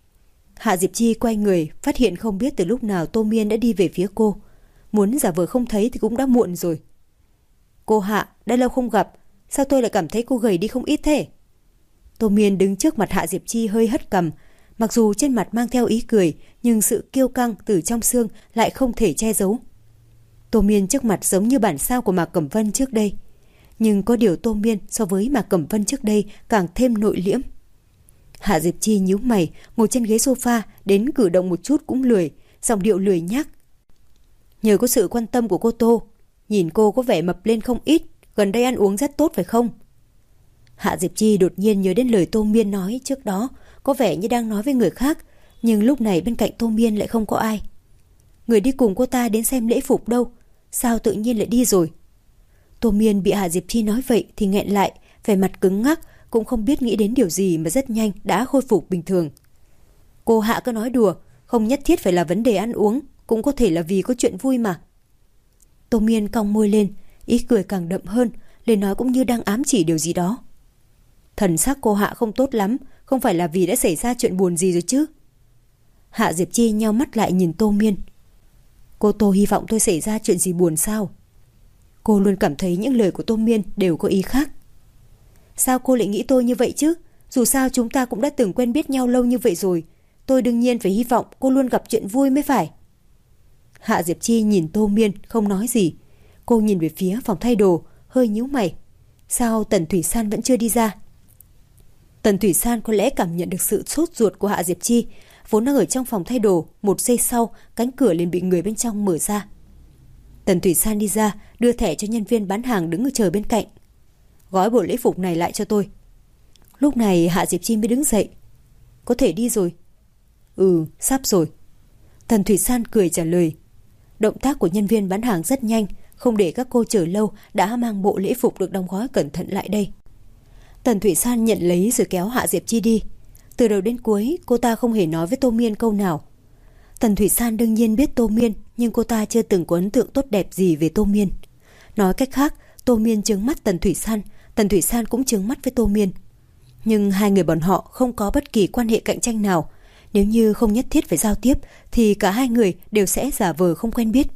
Hạ Diệp Chi quay người, phát hiện không biết từ lúc nào Tô Miên đã đi về phía cô. Muốn giả vờ không thấy thì cũng đã muộn rồi. Cô Hạ, đã lâu không gặp, sao tôi lại cảm thấy cô gầy đi không ít thế? Tô Miên đứng trước mặt Hạ Diệp Chi hơi hất cằm. Mặc dù trên mặt mang theo ý cười, nhưng sự kiêu căng từ trong xương lại không thể che giấu. Tô Miên trước mặt giống như bản sao của Mạc Cẩm Vân trước đây. Nhưng có điều Tô Miên so với Mạc Cẩm Vân trước đây càng thêm nội liễm. Hạ Diệp Chi nhíu mày, ngồi trên ghế sofa, đến cử động một chút cũng lười, giọng điệu lười nhác. Nhờ có sự quan tâm của cô Tô, nhìn cô có vẻ mập lên không ít, gần đây ăn uống rất tốt phải không? Hạ Diệp Chi đột nhiên nhớ đến lời Tô Miên nói trước đó, có vẻ như đang nói với người khác, nhưng lúc này bên cạnh Tô Miên lại không có ai. Người đi cùng cô ta đến xem lễ phục đâu, sao tự nhiên lại đi rồi? Tô Miên bị Hạ Diệp Chi nói vậy thì nghẹn lại, vẻ mặt cứng ngắc, cũng không biết nghĩ đến điều gì mà rất nhanh đã khôi phục bình thường. Cô Hạ cứ nói đùa, không nhất thiết phải là vấn đề ăn uống, cũng có thể là vì có chuyện vui mà. Tô Miên cong môi lên, ý cười càng đậm hơn, lời nói cũng như đang ám chỉ điều gì đó. Thần sắc cô Hạ không tốt lắm, không phải là vì đã xảy ra chuyện buồn gì rồi chứ? Hạ Diệp Chi nheo mắt lại nhìn Tô Miên. Cô Tô hy vọng tôi xảy ra chuyện gì buồn sao? Cô luôn cảm thấy những lời của Tô Miên đều có ý khác. Sao cô lại nghĩ tôi như vậy chứ? Dù sao chúng ta cũng đã từng quen biết nhau lâu như vậy rồi. Tôi đương nhiên phải hy vọng cô luôn gặp chuyện vui mới phải. Hạ Diệp Chi nhìn Tô Miên không nói gì. Cô nhìn về phía phòng thay đồ, hơi nhíu mày. Sao Tần Thủy San vẫn chưa đi ra? Tần Thủy San có lẽ cảm nhận được sự sốt ruột của Hạ Diệp Chi, vốn đang ở trong phòng thay đồ, một giây sau cánh cửa liền bị người bên trong mở ra. Tần Thủy San đi ra, đưa thẻ cho nhân viên bán hàng đứng ở chờ bên cạnh. Gói bộ lễ phục này lại cho tôi. Lúc này Hạ Diệp Chi mới đứng dậy. Có thể đi rồi. Ừ, sắp rồi. Tần Thủy San cười trả lời. Động tác của nhân viên bán hàng rất nhanh, không để các cô chờ lâu đã mang bộ lễ phục được đóng gói cẩn thận lại đây. Tần Thủy San nhận lấy rồi kéo Hạ Diệp Chi đi. Từ đầu đến cuối cô ta không hề nói với Tô Miên câu nào. Tần Thủy San đương nhiên biết Tô Miên, nhưng cô ta chưa từng có ấn tượng tốt đẹp gì về Tô Miên. Nói cách khác, Tô Miên chướng mắt Tần Thủy San cũng chướng mắt với Tô Miên. Nhưng hai người bọn họ không có bất kỳ quan hệ cạnh tranh nào. Nếu như không nhất thiết phải giao tiếp thì cả hai người đều sẽ giả vờ không quen biết.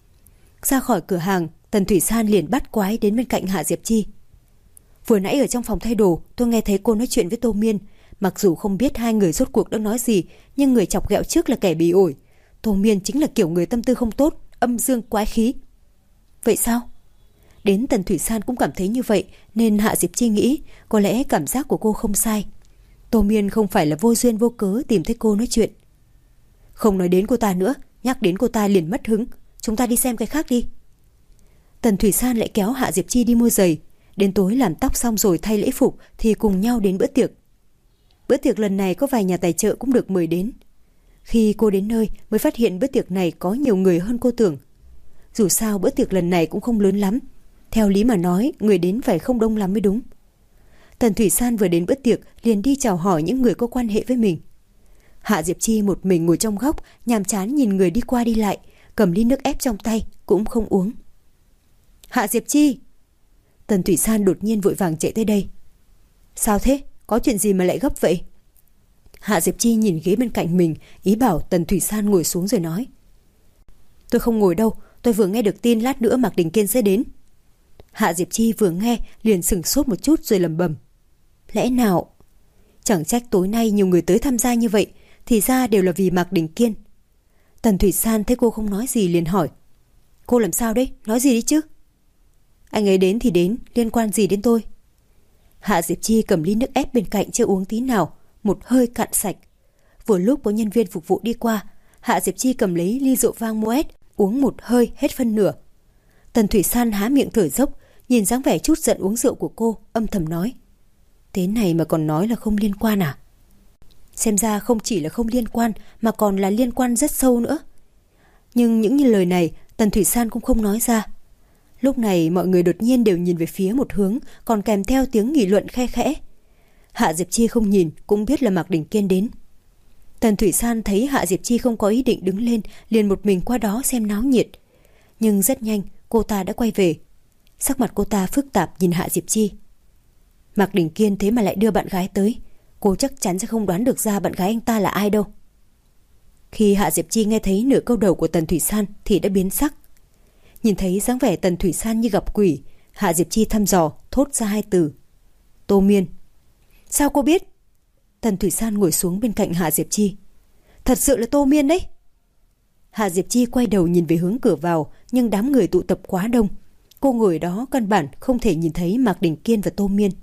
Ra khỏi cửa hàng, Tần Thủy San liền bắt quái đến bên cạnh Hạ Diệp Chi. Vừa nãy ở trong phòng thay đồ, tôi nghe thấy cô nói chuyện với Tô Miên. Mặc dù không biết hai người rốt cuộc đã nói gì, nhưng người chọc ghẹo trước là kẻ bị ổi. Tô Miên chính là kiểu người tâm tư không tốt, âm dương quái khí. Vậy sao? Đến Tần Thủy San cũng cảm thấy như vậy, nên Hạ Diệp Chi nghĩ có lẽ cảm giác của cô không sai. Tô Miên không phải là vô duyên vô cớ tìm thấy cô nói chuyện. Không nói đến cô ta nữa, nhắc đến cô ta liền mất hứng. Chúng ta đi xem cái khác đi. Tần Thủy San lại kéo Hạ Diệp Chi đi mua giày. Đến tối làm tóc xong rồi thay lễ phục thì cùng nhau đến bữa tiệc. Bữa tiệc lần này có vài nhà tài trợ cũng được mời đến. Khi cô đến nơi mới phát hiện bữa tiệc này có nhiều người hơn cô tưởng. Dù sao bữa tiệc lần này cũng không lớn lắm. Theo lý mà nói, người đến phải không đông lắm mới đúng. Tần Thủy San vừa đến bữa tiệc liền đi chào hỏi những người có quan hệ với mình. Hạ Diệp Chi một mình ngồi trong góc, nhàm chán nhìn người đi qua đi lại, cầm ly nước ép trong tay cũng không uống. Hạ Diệp Chi! Tần Thủy San đột nhiên vội vàng chạy tới đây. Sao thế? Có chuyện gì mà lại gấp vậy? Hạ Diệp Chi nhìn ghế bên cạnh mình, ý bảo Tần Thủy San ngồi xuống rồi nói. Tôi không ngồi đâu, tôi vừa nghe được tin lát nữa Mạc Đình Kiên sẽ đến. Hạ Diệp Chi vừa nghe liền sửng sốt một chút rồi lẩm bẩm. Lẽ nào? Chẳng trách tối nay nhiều người tới tham gia như vậy, thì ra đều là vì Mạc Đình Kiên. Tần Thủy San thấy cô không nói gì liền hỏi. Cô làm sao đấy? Nói gì đi chứ? Anh ấy đến thì đến, liên quan gì đến tôi? Hạ Diệp Chi cầm ly nước ép bên cạnh chưa uống tí nào, một hơi cạn sạch. Vừa lúc có nhân viên phục vụ đi qua, Hạ Diệp Chi cầm lấy ly rượu vang Moet, uống một hơi hết phân nửa. Tần Thủy San há miệng thở dốc, nhìn dáng vẻ chút giận uống rượu của cô, âm thầm nói. Thế này mà còn nói là không liên quan à? Xem ra không chỉ là không liên quan mà còn là liên quan rất sâu nữa. Nhưng những như lời này Tần Thủy San cũng không nói ra. Lúc này mọi người đột nhiên đều nhìn về phía một hướng, còn kèm theo tiếng nghị luận khe khẽ. Hạ Diệp Chi không nhìn cũng biết là Mạc Đình Kiên đến. Tần Thủy San thấy Hạ Diệp Chi không có ý định đứng lên, liền một mình qua đó xem náo nhiệt. Nhưng rất nhanh cô ta đã quay về. Sắc mặt cô ta phức tạp nhìn Hạ Diệp Chi. Mạc Đình Kiên thế mà lại đưa bạn gái tới, cô chắc chắn sẽ không đoán được ra bạn gái anh ta là ai đâu. Khi Hạ Diệp Chi nghe thấy nửa câu đầu của Tần Thủy San thì đã biến sắc. Nhìn thấy dáng vẻ Tần Thủy San như gặp quỷ, Hạ Diệp Chi thăm dò thốt ra hai từ. Tô Miên. Sao cô biết? Tần Thủy San ngồi xuống bên cạnh Hạ Diệp Chi. Thật sự là Tô Miên đấy. Hạ Diệp Chi quay đầu nhìn về hướng cửa vào, nhưng đám người tụ tập quá đông. Cô ngồi đó căn bản không thể nhìn thấy Mạc Đình Kiên và Tô Miên.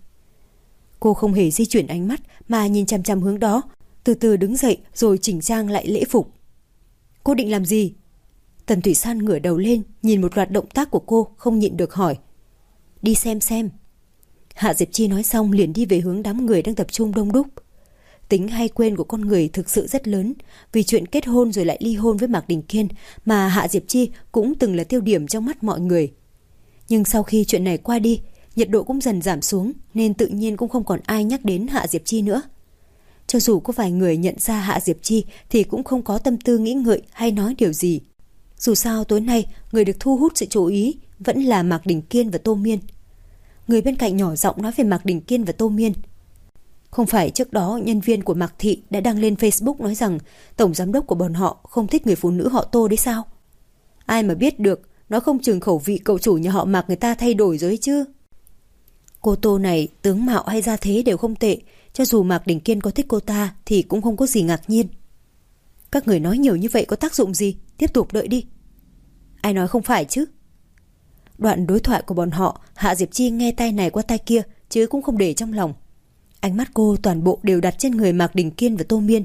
Cô không hề di chuyển ánh mắt mà nhìn chằm chằm hướng đó, từ từ đứng dậy rồi chỉnh trang lại lễ phục. Cô định làm gì? Tần Thủy San ngửa đầu lên, nhìn một loạt động tác của cô, không nhịn được hỏi. Đi xem. Hạ Diệp Chi nói xong liền đi về hướng đám người đang tập trung đông đúc. Tính hay quên của con người thực sự rất lớn, vì chuyện kết hôn rồi lại ly hôn với Mạc Đình Kiên mà Hạ Diệp Chi cũng từng là tiêu điểm trong mắt mọi người. Nhưng sau khi chuyện này qua đi, nhiệt độ cũng dần giảm xuống nên tự nhiên cũng không còn ai nhắc đến Hạ Diệp Chi nữa. Cho dù có vài người nhận ra Hạ Diệp Chi thì cũng không có tâm tư nghĩ ngợi hay nói điều gì. Dù sao tối nay người được thu hút sự chú ý vẫn là Mạc Đình Kiên và Tô Miên. Người bên cạnh nhỏ giọng nói về Mạc Đình Kiên và Tô Miên. Không phải trước đó nhân viên của Mạc Thị đã đăng lên Facebook nói rằng tổng giám đốc của bọn họ không thích người phụ nữ họ Tô đấy sao? Ai mà biết được, nó không chừng khẩu vị cậu chủ nhà họ Mạc người ta thay đổi rồi chứ. Cô Tô này tướng mạo hay gia thế đều không tệ, cho dù Mạc Đình Kiên có thích cô ta thì cũng không có gì ngạc nhiên. Các người nói nhiều như vậy có tác dụng gì? Tiếp tục đợi đi. Ai nói không phải chứ? Đoạn đối thoại của bọn họ, Hạ Diệp Chi nghe tai này qua tai kia, chứ cũng không để trong lòng. Ánh mắt cô toàn bộ đều đặt trên người Mạc Đình Kiên và Tô Miên.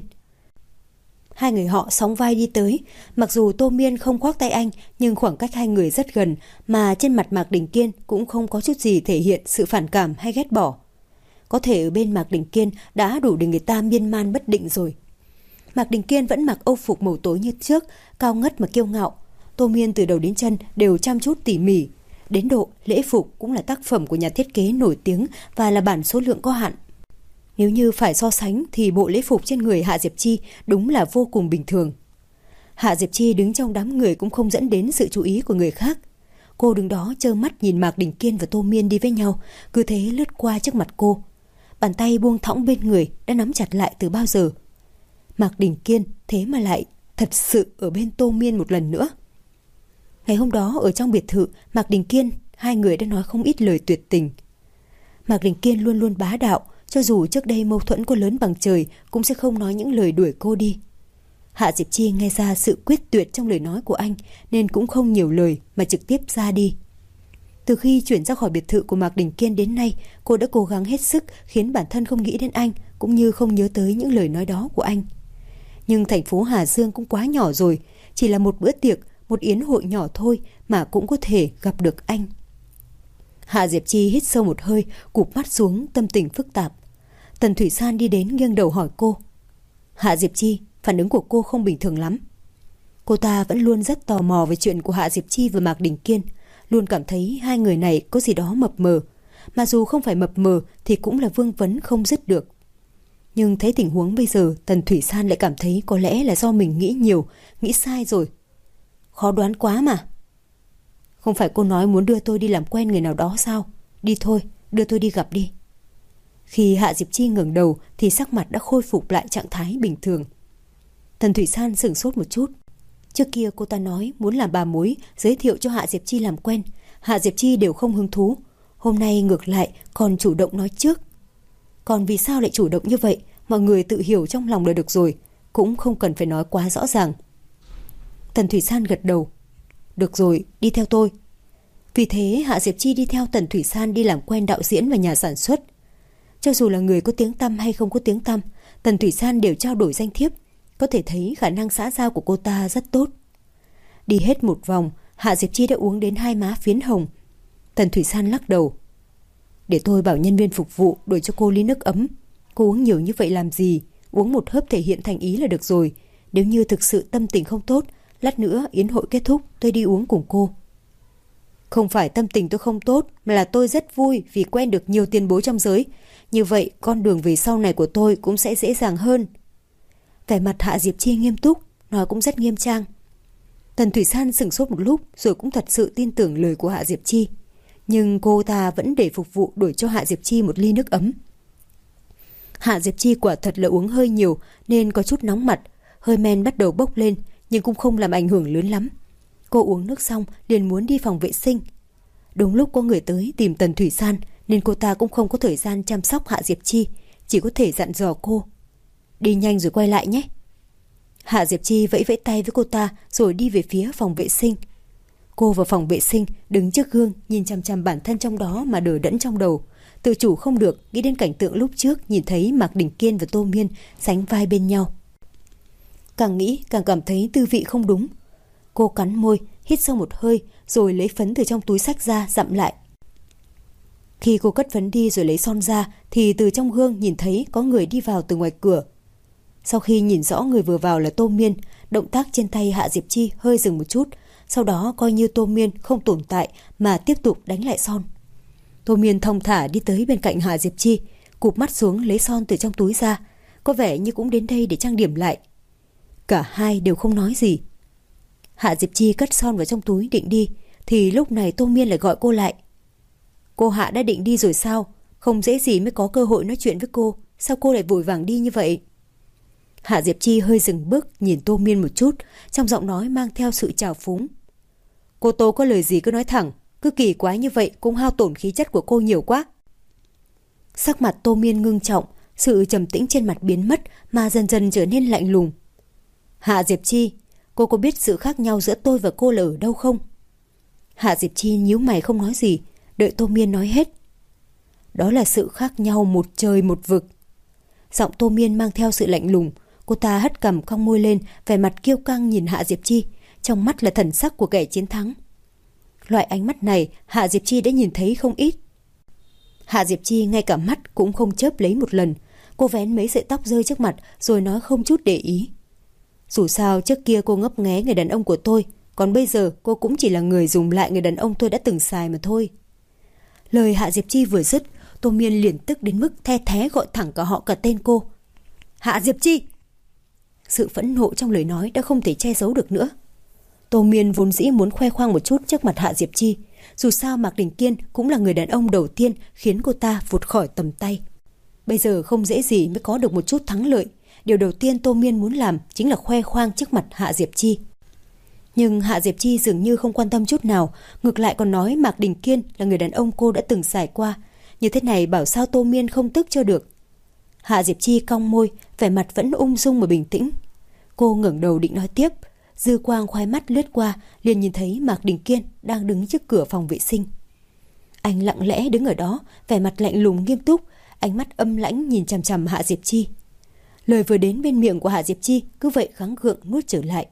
Hai người họ sóng vai đi tới, mặc dù Tô Miên không khoác tay anh, nhưng khoảng cách hai người rất gần, mà trên mặt Mạc Đình Kiên cũng không có chút gì thể hiện sự phản cảm hay ghét bỏ. Có thể ở bên Mạc Đình Kiên đã đủ để người ta miên man bất định rồi. Mạc Đình Kiên vẫn mặc âu phục màu tối như trước, cao ngất mà kiêu ngạo. Tô Miên từ đầu đến chân đều chăm chút tỉ mỉ, đến độ lễ phục cũng là tác phẩm của nhà thiết kế nổi tiếng và là bản số lượng có hạn. Nếu như phải so sánh thì bộ lễ phục trên người Hạ Diệp Chi đúng là vô cùng bình thường. Hạ Diệp Chi đứng trong đám người cũng không dẫn đến sự chú ý của người khác. Cô đứng đó trơ mắt nhìn Mạc Đình Kiên và Tô Miên đi với nhau, cứ thế lướt qua trước mặt cô. Bàn tay buông thõng bên người đã nắm chặt lại từ bao giờ. Mạc Đình Kiên thế mà lại thật sự ở bên Tô Miên một lần nữa. Ngày hôm đó ở trong biệt thự, Mạc Đình Kiên, hai người đã nói không ít lời tuyệt tình. Mạc Đình Kiên luôn luôn bá đạo, cho dù trước đây mâu thuẫn có lớn bằng trời cũng sẽ không nói những lời đuổi cô đi. Hạ Diệp Chi nghe ra sự quyết tuyệt trong lời nói của anh nên cũng không nhiều lời mà trực tiếp ra đi. Từ khi chuyển ra khỏi biệt thự của Mạc Đình Kiên đến nay, cô đã cố gắng hết sức khiến bản thân không nghĩ đến anh, cũng như không nhớ tới những lời nói đó của anh. Nhưng thành phố Hà Dương cũng quá nhỏ rồi, chỉ là một bữa tiệc, một yến hội nhỏ thôi mà cũng có thể gặp được anh. Hạ Diệp Chi hít sâu một hơi, cụp mắt xuống, tâm tình phức tạp. Tần Thủy San đi đến nghiêng đầu hỏi cô. Hạ Diệp Chi, phản ứng của cô không bình thường lắm. Cô ta vẫn luôn rất tò mò về chuyện của Hạ Diệp Chi và Mạc Đình Kiên, luôn cảm thấy hai người này có gì đó mập mờ, mà dù không phải mập mờ thì cũng là vương vấn không dứt được. Nhưng thấy tình huống bây giờ, Tần Thủy San lại cảm thấy có lẽ là do mình nghĩ nhiều, nghĩ sai rồi. Khó đoán quá mà. Không phải cô nói muốn đưa tôi đi làm quen người nào đó sao? Đi thôi, đưa tôi đi gặp đi. Khi Hạ Diệp Chi ngẩng đầu thì sắc mặt đã khôi phục lại trạng thái bình thường. Tần Thủy San sửng sốt một chút. Trước kia cô ta nói muốn làm bà mối, giới thiệu cho Hạ Diệp Chi làm quen. Hạ Diệp Chi đều không hứng thú. Hôm nay ngược lại còn chủ động nói trước. Còn vì sao lại chủ động như vậy? Mọi người tự hiểu trong lòng là được rồi, cũng không cần phải nói quá rõ ràng. Tần Thủy San gật đầu. Được rồi, đi theo tôi. Vì thế Hạ Diệp Chi đi theo Tần Thủy San đi làm quen đạo diễn và nhà sản xuất. Cho dù là người có tiếng tăm hay không có tiếng tăm, Tần Thủy San đều trao đổi danh thiếp. Có thể thấy khả năng xã giao của cô ta rất tốt. Đi hết một vòng, Hạ Diệp Chi đã uống đến hai má phiến hồng. Tần Thủy San lắc đầu. Để tôi bảo nhân viên phục vụ đổi cho cô ly nước ấm. Cô uống nhiều như vậy làm gì? Uống một hớp thể hiện thành ý là được rồi. Nếu như thực sự tâm tình không tốt, lát nữa yến hội kết thúc tôi đi uống cùng cô. Không phải tâm tình tôi không tốt, mà là tôi rất vui vì quen được nhiều tiền bối trong giới. Như vậy con đường về sau này của tôi cũng sẽ dễ dàng hơn. Vẻ mặt Hạ Diệp Chi nghiêm túc, nói cũng rất nghiêm trang. Tần Thủy San sửng sốt một lúc rồi cũng thật sự tin tưởng lời của Hạ Diệp Chi. Nhưng cô ta vẫn để phục vụ đổi cho Hạ Diệp Chi một ly nước ấm. Hạ Diệp Chi quả thật là uống hơi nhiều nên có chút nóng mặt, hơi men bắt đầu bốc lên nhưng cũng không làm ảnh hưởng lớn lắm. Cô uống nước xong liền muốn đi phòng vệ sinh. Đúng lúc có người tới tìm Tần Thủy San nên cô ta cũng không có thời gian chăm sóc Hạ Diệp Chi, chỉ có thể dặn dò cô. Đi nhanh rồi quay lại nhé. Hạ Diệp Chi vẫy vẫy tay với cô ta rồi đi về phía phòng vệ sinh. Cô vào phòng vệ sinh đứng trước gương nhìn chằm chằm bản thân trong đó mà đờ đẫn trong đầu. Tự chủ không được nghĩ đến cảnh tượng lúc trước nhìn thấy Mạc Đình Kiên và Tô Miên sánh vai bên nhau. Càng nghĩ càng cảm thấy tư vị không đúng. Cô cắn môi, hít sâu một hơi rồi lấy phấn từ trong túi xách ra dặm lại. Khi cô cất phấn đi rồi lấy son ra thì từ trong gương nhìn thấy có người đi vào từ ngoài cửa. Sau khi nhìn rõ người vừa vào là Tô Miên, động tác trên tay Hạ Diệp Chi hơi dừng một chút, sau đó coi như Tô Miên không tồn tại mà tiếp tục đánh lại son. Tô Miên thong thả đi tới bên cạnh Hạ Diệp Chi, cụp mắt xuống lấy son từ trong túi ra, có vẻ như cũng đến đây để trang điểm lại. Cả hai đều không nói gì. Hạ Diệp Chi cất son vào trong túi định đi, thì lúc này Tô Miên lại gọi cô lại. Cô Hạ đã định đi rồi sao? Không dễ gì mới có cơ hội nói chuyện với cô, sao cô lại vội vàng đi như vậy? Hạ Diệp Chi hơi dừng bước nhìn Tô Miên một chút, trong giọng nói mang theo sự trào phúng. Cô Tô có lời gì cứ nói thẳng, cứ kỳ quái như vậy cũng hao tổn khí chất của cô nhiều quá. Sắc mặt Tô Miên ngưng trọng, sự trầm tĩnh trên mặt biến mất mà dần dần trở nên lạnh lùng. Hạ Diệp Chi, cô có biết sự khác nhau giữa tôi và cô là ở đâu không? Hạ Diệp Chi nhíu mày không nói gì, đợi Tô Miên nói hết. Đó là sự khác nhau một trời một vực. Giọng Tô Miên mang theo sự lạnh lùng. Cô ta hất cằm cong môi lên, vẻ mặt kiêu căng nhìn Hạ Diệp Chi, trong mắt là thần sắc của kẻ chiến thắng. Loại ánh mắt này Hạ Diệp Chi đã nhìn thấy không ít. Hạ Diệp Chi ngay cả mắt cũng không chớp lấy một lần. Cô vén mấy sợi tóc rơi trước mặt rồi nói không chút để ý. Dù sao trước kia cô ngấp nghé người đàn ông của tôi, còn bây giờ cô cũng chỉ là người dùng lại người đàn ông tôi đã từng xài mà thôi. Lời Hạ Diệp Chi vừa dứt, Tô Miên liền tức đến mức the thé gọi thẳng cả họ cả tên cô. Hạ Diệp Chi! Sự phẫn nộ trong lời nói đã không thể che giấu được nữa. Tô Miên vốn dĩ muốn khoe khoang một chút trước mặt Hạ Diệp Chi. Dù sao Mạc Đình Kiên cũng là người đàn ông đầu tiên khiến cô ta vụt khỏi tầm tay. Bây giờ không dễ gì mới có được một chút thắng lợi. Điều đầu tiên Tô Miên muốn làm chính là khoe khoang trước mặt Hạ Diệp Chi. Nhưng Hạ Diệp Chi dường như không quan tâm chút nào, ngược lại còn nói Mạc Đình Kiên là người đàn ông cô đã từng trải qua. Như thế này bảo sao Tô Miên không tức cho được. Hạ Diệp Chi cong môi, vẻ mặt vẫn ung dung và bình tĩnh. Cô ngẩng đầu định nói tiếp, dư quang khoái mắt lướt qua, liền nhìn thấy Mạc Đình Kiên đang đứng trước cửa phòng vệ sinh. Anh lặng lẽ đứng ở đó, vẻ mặt lạnh lùng nghiêm túc, ánh mắt âm lãnh nhìn chằm chằm Hạ Diệp Chi. Lời vừa đến bên miệng của Hạ Diệp Chi cứ vậy gắng gượng nuốt trở lại.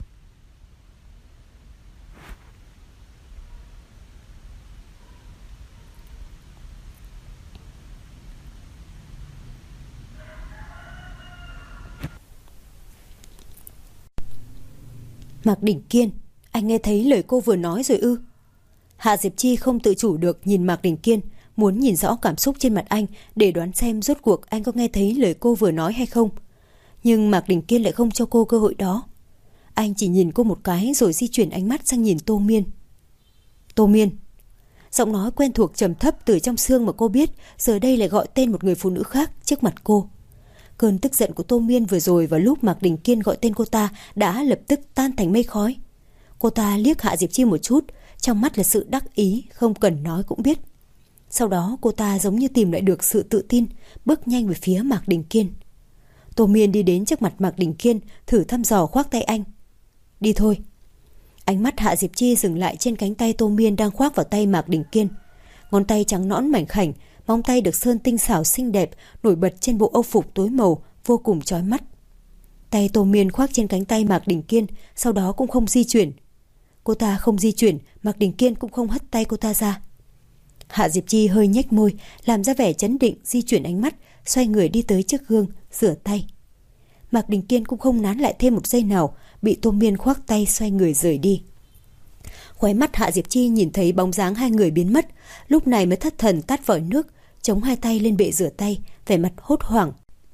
Mạc Đình Kiên, anh nghe thấy lời cô vừa nói rồi ư? Hạ Diệp Chi không tự chủ được nhìn Mạc Đình Kiên, muốn nhìn rõ cảm xúc trên mặt anh để đoán xem rốt cuộc anh có nghe thấy lời cô vừa nói hay không. Nhưng Mạc Đình Kiên lại không cho cô cơ hội đó. Anh chỉ nhìn cô một cái rồi di chuyển ánh mắt sang nhìn Tô Miên. Tô Miên. Giọng nói quen thuộc trầm thấp từ trong xương mà cô biết giờ đây lại gọi tên một người phụ nữ khác trước mặt cô. Cơn tức giận của Tô Miên vừa rồi vào lúc Mạc Đình Kiên gọi tên cô ta đã lập tức tan thành mây khói. Cô ta liếc Hạ Diệp Chi một chút, trong mắt là sự đắc ý, không cần nói cũng biết. Sau đó cô ta giống như tìm lại được sự tự tin, bước nhanh về phía Mạc Đình Kiên. Tô Miên đi đến trước mặt Mạc Đình Kiên, thử thăm dò khoác tay anh. Đi thôi. Ánh mắt Hạ Diệp Chi dừng lại trên cánh tay Tô Miên đang khoác vào tay Mạc Đình Kiên. Ngón tay trắng nõn mảnh khảnh, móng tay được sơn tinh xảo xinh đẹp, nổi bật trên bộ âu phục tối màu, vô cùng chói mắt. Tay Tô Miên khoác trên cánh tay Mạc Đình Kiên, sau đó cũng không di chuyển. Cô ta không di chuyển, Mạc Đình Kiên cũng không hất tay cô ta ra. Hạ Diệp Chi hơi nhếch môi, làm ra vẻ trấn định, di chuyển ánh mắt, xoay người đi tới trước gương, rửa tay. Mạc Đình Kiên cũng không nán lại thêm một giây nào, bị Tô Miên khoác tay xoay người rời đi. Khóe mắt Hạ Diệp Chi nhìn thấy bóng dáng hai người biến mất, lúc này mới thất thần tát vòi nước, chống hai tay lên bệ rửa tay, vẻ mặt hốt hoảng.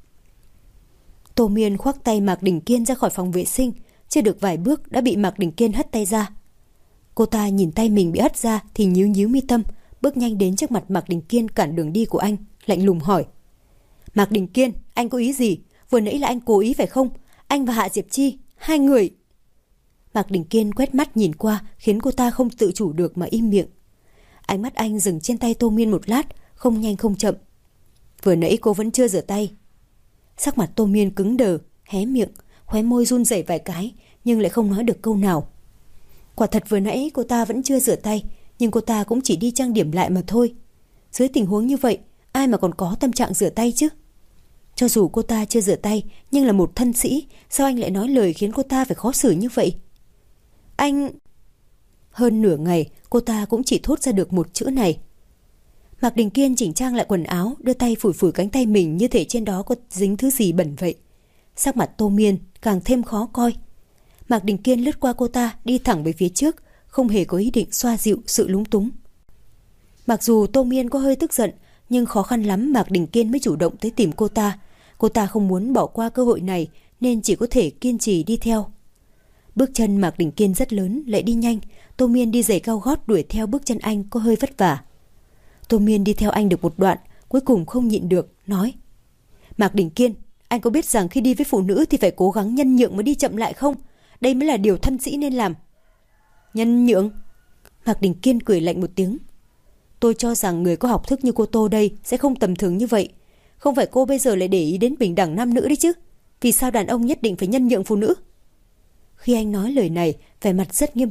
Tô Miên khoác tay Mạc Đình Kiên ra khỏi phòng vệ sinh, chưa được vài bước đã bị Mạc Đình Kiên hất tay ra. Cô ta nhìn tay mình bị hất ra thì nhíu nhíu mi tâm, bước nhanh đến trước mặt Mạc Đình Kiên cản đường đi của anh, lạnh lùng hỏi. Mạc Đình Kiên, anh có ý gì? Vừa nãy là anh cố ý phải không? Anh và Hạ Diệp Chi, hai người... Mạc Đình Kiên quét mắt nhìn qua khiến cô ta không tự chủ được mà im miệng. Ánh mắt anh dừng trên tay Tô Miên một lát, không nhanh không chậm. Vừa nãy cô vẫn chưa rửa tay. Sắc mặt Tô Miên cứng đờ, hé miệng, khóe môi run rẩy vài cái, nhưng lại không nói được câu nào. Quả thật vừa nãy cô ta vẫn chưa rửa tay, nhưng cô ta cũng chỉ đi trang điểm lại mà thôi. Dưới tình huống như vậy, ai mà còn có tâm trạng rửa tay chứ? Cho dù cô ta chưa rửa tay, nhưng là một thân sĩ, sao anh lại nói lời khiến cô ta phải khó xử như vậy? Anh... Hơn nửa ngày, cô ta cũng chỉ thốt ra được một chữ này. Mạc Đình Kiên chỉnh trang lại quần áo, đưa tay phủi phủi cánh tay mình như thể trên đó có dính thứ gì bẩn vậy. Sắc mặt Tô Miên càng thêm khó coi. Mạc Đình Kiên lướt qua cô ta, đi thẳng về phía trước, không hề có ý định xoa dịu sự lúng túng. Mặc dù Tô Miên có hơi tức giận, nhưng khó khăn lắm Mạc Đình Kiên mới chủ động tới tìm cô ta. Cô ta không muốn bỏ qua cơ hội này nên chỉ có thể kiên trì đi theo. Bước chân Mạc Đình Kiên rất lớn, lại đi nhanh. Tô Miên đi giày cao gót đuổi theo bước chân anh có hơi vất vả. Tô Miên đi theo anh được một đoạn, cuối cùng không nhịn được, nói. Mạc Đình Kiên, anh có biết rằng khi đi với phụ nữ thì phải cố gắng nhân nhượng mới đi chậm lại không? Đây mới là điều thân sĩ nên làm. Nhân nhượng? Mạc Đình Kiên cười lạnh một tiếng. Tôi cho rằng người có học thức như cô Tô đây sẽ không tầm thường như vậy. Không phải cô bây giờ lại để ý đến bình đẳng nam nữ đấy chứ? Vì sao đàn ông nhất định phải nhân nhượng phụ nữ? Khi anh nói lời này, vẻ mặt rất nghiêm túc,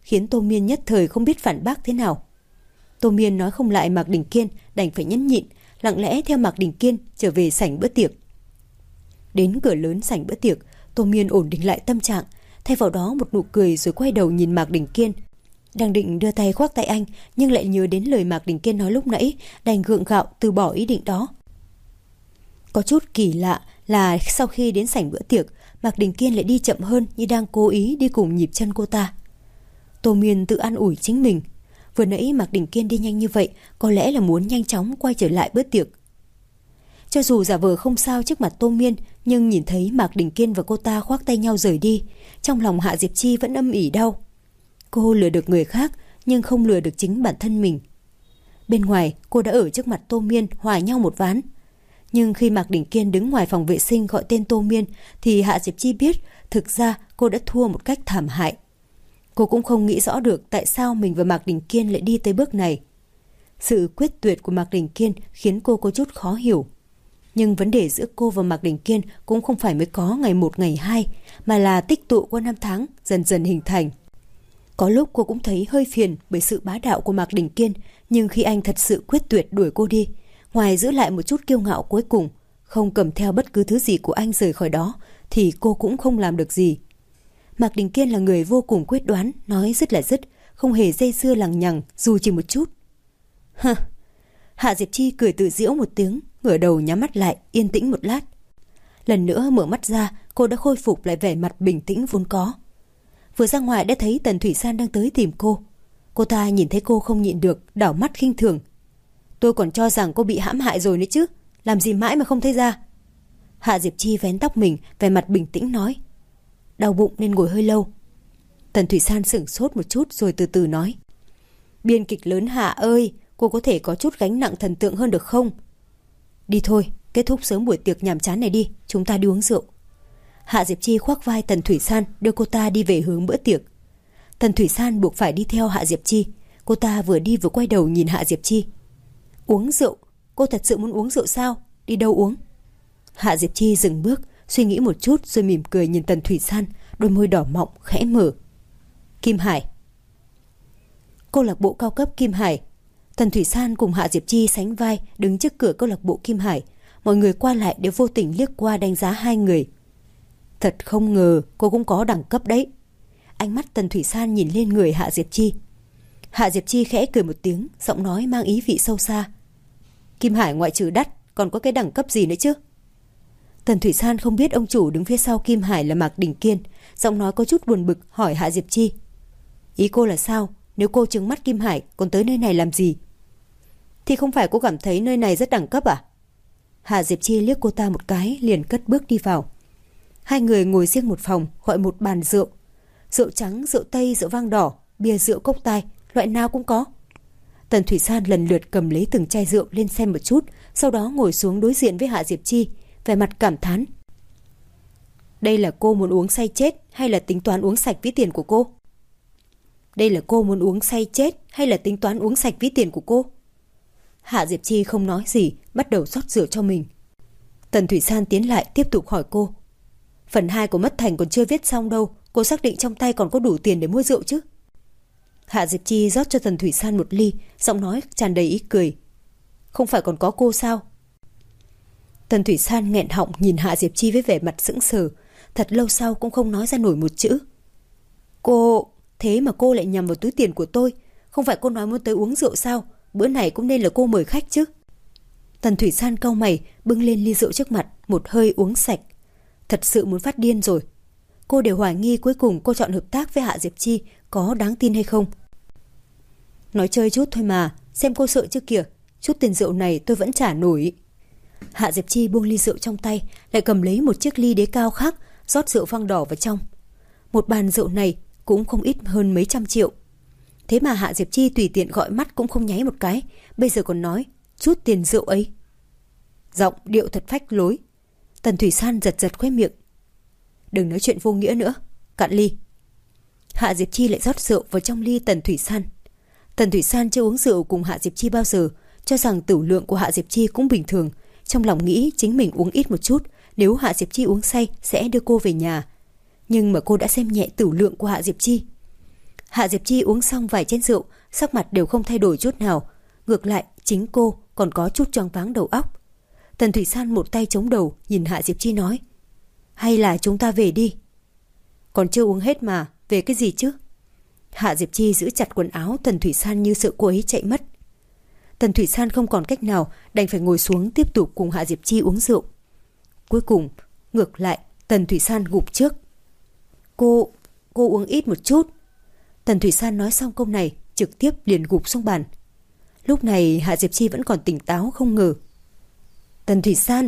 khiến Tô Miên nhất thời không biết phản bác thế nào. Tô Miên nói không lại Mạc Đình Kiên, đành phải nhẫn nhịn, lặng lẽ theo Mạc Đình Kiên trở về sảnh bữa tiệc. Đến cửa lớn sảnh bữa tiệc, Tô Miên ổn định lại tâm trạng, thay vào đó một nụ cười rồi quay đầu nhìn Mạc Đình Kiên. Đang định đưa tay khoác tay anh, nhưng lại nhớ đến lời Mạc Đình Kiên nói lúc nãy, đành gượng gạo từ bỏ ý định đó. Có chút kỳ lạ là sau khi đến sảnh bữa tiệc, Mạc Đình Kiên lại đi chậm hơn, như đang cố ý đi cùng nhịp chân cô ta. Tô Miên tự an ủi chính mình, vừa nãy Mạc Đình Kiên đi nhanh như vậy, có lẽ là muốn nhanh chóng quay trở lại bữa tiệc. Cho dù giả vờ không sao trước mặt Tô Miên, nhưng nhìn thấy Mạc Đình Kiên và cô ta khoác tay nhau rời đi, trong lòng Hạ Diệp Chi vẫn âm ỉ đau. Cô lừa được người khác, nhưng không lừa được chính bản thân mình. Bên ngoài, cô đã ở trước mặt Tô Miên hòa nhau một ván. Nhưng khi Mạc Đình Kiên đứng ngoài phòng vệ sinh gọi tên Tô Miên, thì Hạ Diệp Chi biết thực ra cô đã thua một cách thảm hại. Cô cũng không nghĩ rõ được tại sao mình và Mạc Đình Kiên lại đi tới bước này. Sự quyết tuyệt của Mạc Đình Kiên khiến cô có chút khó hiểu. Nhưng vấn đề giữa cô và Mạc Đình Kiên cũng không phải mới có ngày một ngày hai, mà là tích tụ qua năm tháng dần dần hình thành. Có lúc cô cũng thấy hơi phiền bởi sự bá đạo của Mạc Đình Kiên, nhưng khi anh thật sự quyết tuyệt đuổi cô đi, ngoài giữ lại một chút kiêu ngạo cuối cùng, không cầm theo bất cứ thứ gì của anh rời khỏi đó, thì cô cũng không làm được gì. Mạc Đình Kiên là người vô cùng quyết đoán, nói dứt là dứt, không hề dây dưa lằng nhằng dù chỉ một chút. Hơ. Hạ Diệp Chi cười tự giễu một tiếng, ngửa đầu nhắm mắt lại, yên tĩnh một lát. Lần nữa mở mắt ra, cô đã khôi phục lại vẻ mặt bình tĩnh vốn có. Vừa ra ngoài đã thấy Tần Thủy San đang tới tìm cô. Cô ta nhìn thấy cô không nhịn được, đảo mắt khinh thường. Tôi còn cho rằng cô bị hãm hại rồi nữa chứ, làm gì mãi mà không thấy ra. Hạ Diệp Chi vén tóc mình, vẻ mặt bình tĩnh nói. Đau bụng nên ngồi hơi lâu. Tần Thủy San sửng sốt một chút rồi từ từ nói. Biên kịch lớn Hạ ơi, cô có thể có chút gánh nặng thần tượng hơn được không? Đi thôi, kết thúc sớm buổi tiệc nhàm chán này đi, chúng ta đi uống rượu. Hạ Diệp Chi khoác vai Tần Thủy San, đưa cô ta đi về hướng bữa tiệc. Tần Thủy San buộc phải đi theo Hạ Diệp Chi. Cô ta vừa đi vừa quay đầu nhìn Hạ Diệp Chi. Uống rượu? Cô thật sự muốn uống rượu sao? Đi đâu uống? Hạ Diệp Chi dừng bước, suy nghĩ một chút rồi mỉm cười nhìn Tần Thủy San, đôi môi đỏ mọng khẽ mở. Kim Hải. Câu lạc bộ cao cấp Kim Hải. Tần Thủy San cùng Hạ Diệp Chi sánh vai đứng trước cửa câu lạc bộ Kim Hải. Mọi người qua lại đều vô tình liếc qua đánh giá hai người. Thật không ngờ cô cũng có đẳng cấp đấy. Ánh mắt Tần Thủy San nhìn lên người Hạ Diệp Chi. Hạ Diệp Chi khẽ cười một tiếng, giọng nói mang ý vị sâu xa. Kim Hải ngoại trừ đắt còn có cái đẳng cấp gì nữa chứ? Tần Thủy San không biết ông chủ đứng phía sau Kim Hải là Mạc Đình Kiên, giọng nói có chút buồn bực hỏi Hạ Diệp Chi. Ý cô là sao? Nếu cô trừng mắt Kim Hải còn tới nơi này làm gì? Thì không phải cô cảm thấy nơi này rất đẳng cấp à? Hạ Diệp Chi liếc cô ta một cái liền cất bước đi vào. Hai người ngồi riêng một phòng, gọi một bàn rượu. Rượu trắng, rượu tây, rượu vang đỏ, bia rượu cốc tai, loại nào cũng có. Tần Thủy San lần lượt cầm lấy từng chai rượu lên xem một chút, sau đó ngồi xuống đối diện với Hạ Diệp Chi, vẻ mặt cảm thán. Đây là cô muốn uống say chết hay là tính toán uống sạch ví tiền của cô? Đây là cô muốn uống say chết hay là tính toán uống sạch ví tiền của cô? Hạ Diệp Chi không nói gì, bắt đầu rót rượu cho mình. Tần Thủy San tiến lại tiếp tục hỏi cô. Phần 2 của Mất Thành còn chưa viết xong đâu, cô xác định trong tay còn có đủ tiền để mua rượu chứ? Hạ Diệp Chi rót cho Tần Thủy San một ly, giọng nói tràn đầy ý cười. Không phải còn có cô sao? Tần Thủy San nghẹn họng nhìn Hạ Diệp Chi với vẻ mặt sững sờ, thật lâu sau cũng không nói ra nổi một chữ. Cô... Thế mà cô lại nhầm vào túi tiền của tôi. Không phải cô nói muốn tới uống rượu sao? Bữa này cũng nên là cô mời khách chứ. Tần Thủy San cau mày, bưng lên ly rượu trước mặt, một hơi uống sạch. Thật sự muốn phát điên rồi. Cô đều hoài nghi cuối cùng cô chọn hợp tác với Hạ Diệp Chi có đáng tin hay không. Nói chơi chút thôi mà, xem cô sợ chứ kìa. Chút tiền rượu này tôi vẫn trả nổi. Hạ Diệp Chi buông ly rượu trong tay, lại cầm lấy một chiếc ly đế cao khác, rót rượu vang đỏ vào trong. Một bàn rượu này cũng không ít hơn mấy trăm triệu. Thế mà Hạ Diệp Chi tùy tiện gọi mắt cũng không nháy một cái, bây giờ còn nói chút tiền rượu ấy. Giọng điệu thật phách lối. Tần Thủy San giật giật khóe miệng. Đừng nói chuyện vô nghĩa nữa, cạn ly. Hạ Diệp Chi lại rót rượu vào trong ly Tần Thủy San. Tần Thủy San chưa uống rượu cùng Hạ Diệp Chi bao giờ, cho rằng tửu lượng của Hạ Diệp Chi cũng bình thường, trong lòng nghĩ chính mình uống ít một chút, nếu Hạ Diệp Chi uống say sẽ đưa cô về nhà. Nhưng mà cô đã xem nhẹ tửu lượng của Hạ Diệp Chi. Hạ Diệp Chi uống xong vài chén rượu, sắc mặt đều không thay đổi chút nào. Ngược lại, chính cô còn có chút choáng váng đầu óc. Tần Thủy San một tay chống đầu, nhìn Hạ Diệp Chi nói: hay là chúng ta về đi? Còn chưa uống hết mà, về cái gì chứ? Hạ Diệp Chi giữ chặt quần áo Tần Thủy San như sợ cô ấy chạy mất. Tần Thủy San không còn cách nào, đành phải ngồi xuống tiếp tục cùng Hạ Diệp Chi uống rượu. Cuối cùng, ngược lại, Tần Thủy San gục trước. Cô uống ít một chút. Tần Thủy San nói xong câu này, trực tiếp liền gục xuống bàn. Lúc này Hạ Diệp Chi vẫn còn tỉnh táo không ngờ. Tần Thủy San.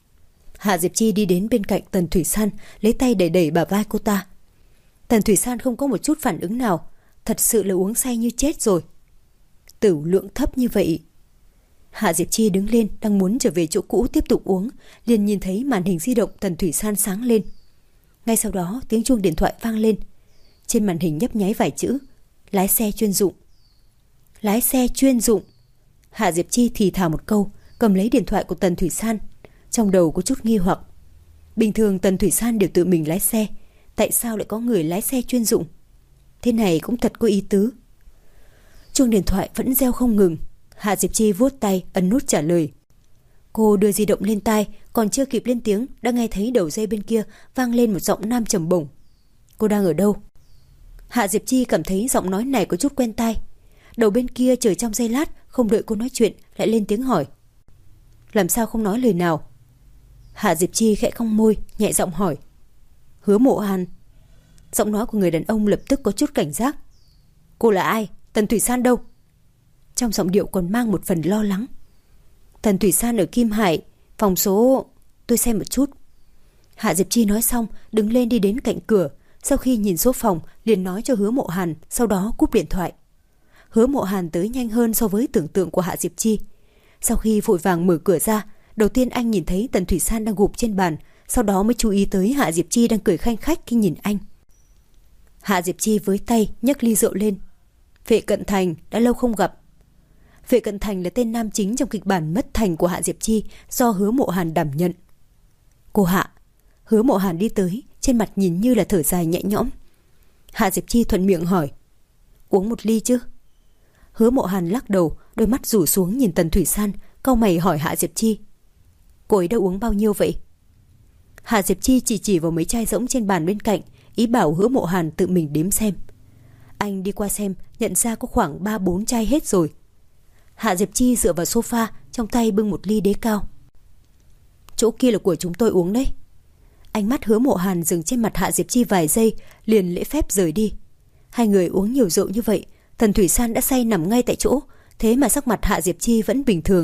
Hạ Diệp Chi đi đến bên cạnh Tần Thủy San, lấy tay đẩy đẩy bả vai cô ta. Tần Thủy San không có một chút phản ứng nào, thật sự là uống say như chết rồi. Tửu lượng thấp như vậy. Hạ Diệp Chi đứng lên, đang muốn trở về chỗ cũ tiếp tục uống, liền nhìn thấy màn hình di động Tần Thủy San sáng lên. Ngay sau đó tiếng chuông điện thoại vang lên. Trên màn hình nhấp nháy vài chữ: lái xe chuyên dụng. Lái xe chuyên dụng. Hạ Diệp Chi thì thào một câu, cầm lấy điện thoại của Tần Thủy San. Trong đầu có chút nghi hoặc. Bình thường Tần Thủy San đều tự mình lái xe, tại sao lại có người lái xe chuyên dụng? Thế này cũng thật có ý tứ. Chuông điện thoại vẫn reo không ngừng. Hạ Diệp Chi vuốt tay ấn nút trả lời. Cô đưa di động lên tai, còn chưa kịp lên tiếng đã nghe thấy đầu dây bên kia vang lên một giọng nam trầm bổng. Cô đang ở đâu? Hạ Diệp Chi cảm thấy giọng nói này có chút quen tai. Đầu bên kia chờ trong giây lát, không đợi cô nói chuyện lại lên tiếng hỏi. Làm sao không nói lời nào? Hạ Diệp Chi khẽ cong môi, nhẹ giọng hỏi. Hứa Mộ Hàn. Giọng nói của người đàn ông lập tức có chút cảnh giác. Cô là ai? Tần Thủy San đâu? Trong giọng điệu còn mang một phần lo lắng. Tần Thủy San ở Kim Hải, phòng số... Tôi xem một chút. Hạ Diệp Chi nói xong, đứng lên đi đến cạnh cửa. Sau khi nhìn số phòng, liền nói cho Hứa Mộ Hàn, sau đó cúp điện thoại. Hứa Mộ Hàn tới nhanh hơn so với tưởng tượng của Hạ Diệp Chi. Sau khi vội vàng mở cửa ra, đầu tiên anh nhìn thấy Tần Thủy San đang gục trên bàn, sau đó mới chú ý tới Hạ Diệp Chi đang cười khanh khách khi nhìn anh. Hạ Diệp Chi với tay nhấc ly rượu lên. Vệ Cận Thành, đã lâu không gặp. Vệ Cận Thành là tên nam chính trong kịch bản Mất Thành của Hạ Diệp Chi do Hứa Mộ Hàn đảm nhận. Cô Hạ. Hứa Mộ Hàn đi tới, trên mặt nhìn như là thở dài nhẹ nhõm. Hạ Diệp Chi thuận miệng hỏi. Uống một ly chứ? Hứa Mộ Hàn lắc đầu, đôi mắt rủ xuống nhìn Tần Thủy San, cau mày hỏi Hạ Diệp Chi. Cô ấy đã uống bao nhiêu vậy? Hạ Diệp Chi chỉ vào mấy chai rỗng trên bàn bên cạnh, ý bảo Hứa Mộ Hàn tự mình đếm xem. Anh đi qua xem, nhận ra có khoảng 3-4 chai hết rồi. Hạ Diệp Chi dựa vào sofa, trong tay bưng một ly đế cao. Chỗ kia là của chúng tôi uống đấy. Ánh mắt Hứa Mộ Hàn dừng trên mặt Hạ Diệp Chi vài giây, liền lễ phép rời đi. Hai người uống nhiều rượu như vậy, Tần Thủy San đã say nằm ngay tại chỗ, thế mà sắc mặt Hạ Diệp Chi vẫn bình thường.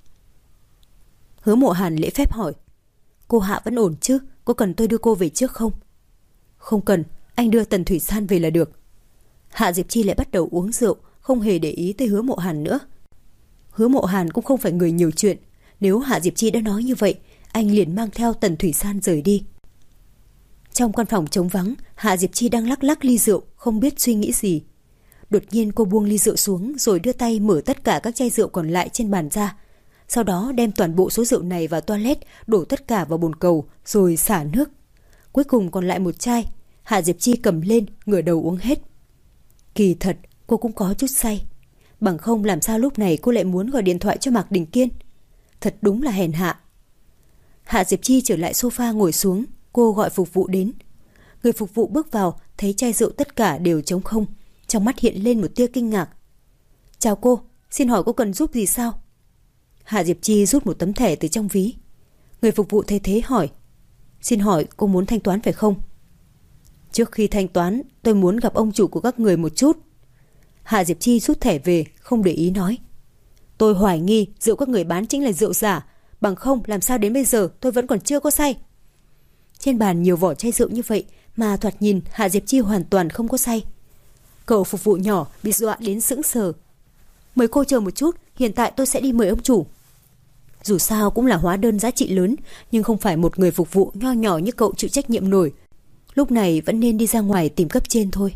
Hứa Mộ Hàn lễ phép hỏi. Cô Hạ vẫn ổn chứ? Có cần tôi đưa cô về trước không? Không cần, anh đưa Tần Thủy San về là được. Hạ Diệp Chi lại bắt đầu uống rượu, không hề để ý tới Hứa Mộ Hàn nữa. Hứa Mộ Hàn cũng không phải người nhiều chuyện. Nếu Hạ Diệp Chi đã nói như vậy, anh liền mang theo Tần Thủy San rời đi. Trong căn phòng trống vắng, Hạ Diệp Chi đang lắc lắc ly rượu, không biết suy nghĩ gì. Đột nhiên cô buông ly rượu xuống, rồi đưa tay mở tất cả các chai rượu còn lại trên bàn ra. Sau đó đem toàn bộ số rượu này vào toilet, đổ tất cả vào bồn cầu, rồi xả nước. Cuối cùng còn lại một chai. Hạ Diệp Chi cầm lên, ngửa đầu uống hết. Kỳ thật, cô cũng có chút say. Bằng không làm sao lúc này cô lại muốn gọi điện thoại cho Mạc Đình Kiên. Thật đúng là hèn hạ. Hạ Diệp Chi trở lại sofa ngồi xuống, cô gọi phục vụ đến. Người phục vụ bước vào, thấy chai rượu tất cả đều trống không. Trong mắt hiện lên một tia kinh ngạc. Chào cô, xin hỏi cô cần giúp gì sao? Hạ Diệp Chi rút một tấm thẻ từ trong ví. Người phục vụ thấy thế hỏi. Xin hỏi cô muốn thanh toán phải không? Trước khi thanh toán, tôi muốn gặp ông chủ của các người một chút. Hạ Diệp Chi rút thẻ về, không để ý nói. Tôi hoài nghi rượu các người bán chính là rượu giả. Bằng không làm sao đến bây giờ tôi vẫn còn chưa có say. Trên bàn nhiều vỏ chai rượu như vậy mà thoạt nhìn Hạ Diệp Chi hoàn toàn không có say. Cậu phục vụ nhỏ bị dọa đến sững sờ. Mời cô chờ một chút, hiện tại tôi sẽ đi mời ông chủ. Dù sao cũng là hóa đơn giá trị lớn, nhưng không phải một người phục vụ nho nhỏ như cậu chịu trách nhiệm nổi. Lúc này vẫn nên đi ra ngoài tìm cấp trên thôi.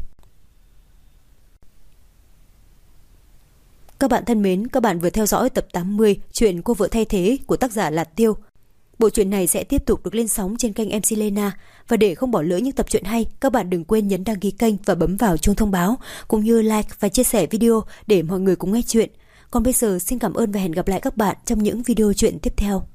Các bạn thân mến, các bạn vừa theo dõi tập 80 chuyện Cô vợ thay thế của tác giả Lạt Tiêu. Bộ truyện này sẽ tiếp tục được lên sóng trên kênh MC Lena. Và để không bỏ lỡ những tập truyện hay, các bạn đừng quên nhấn đăng ký kênh và bấm vào chuông thông báo, cũng như like và chia sẻ video để mọi người cùng nghe chuyện. Còn bây giờ xin cảm ơn và hẹn gặp lại các bạn trong những video truyện tiếp theo.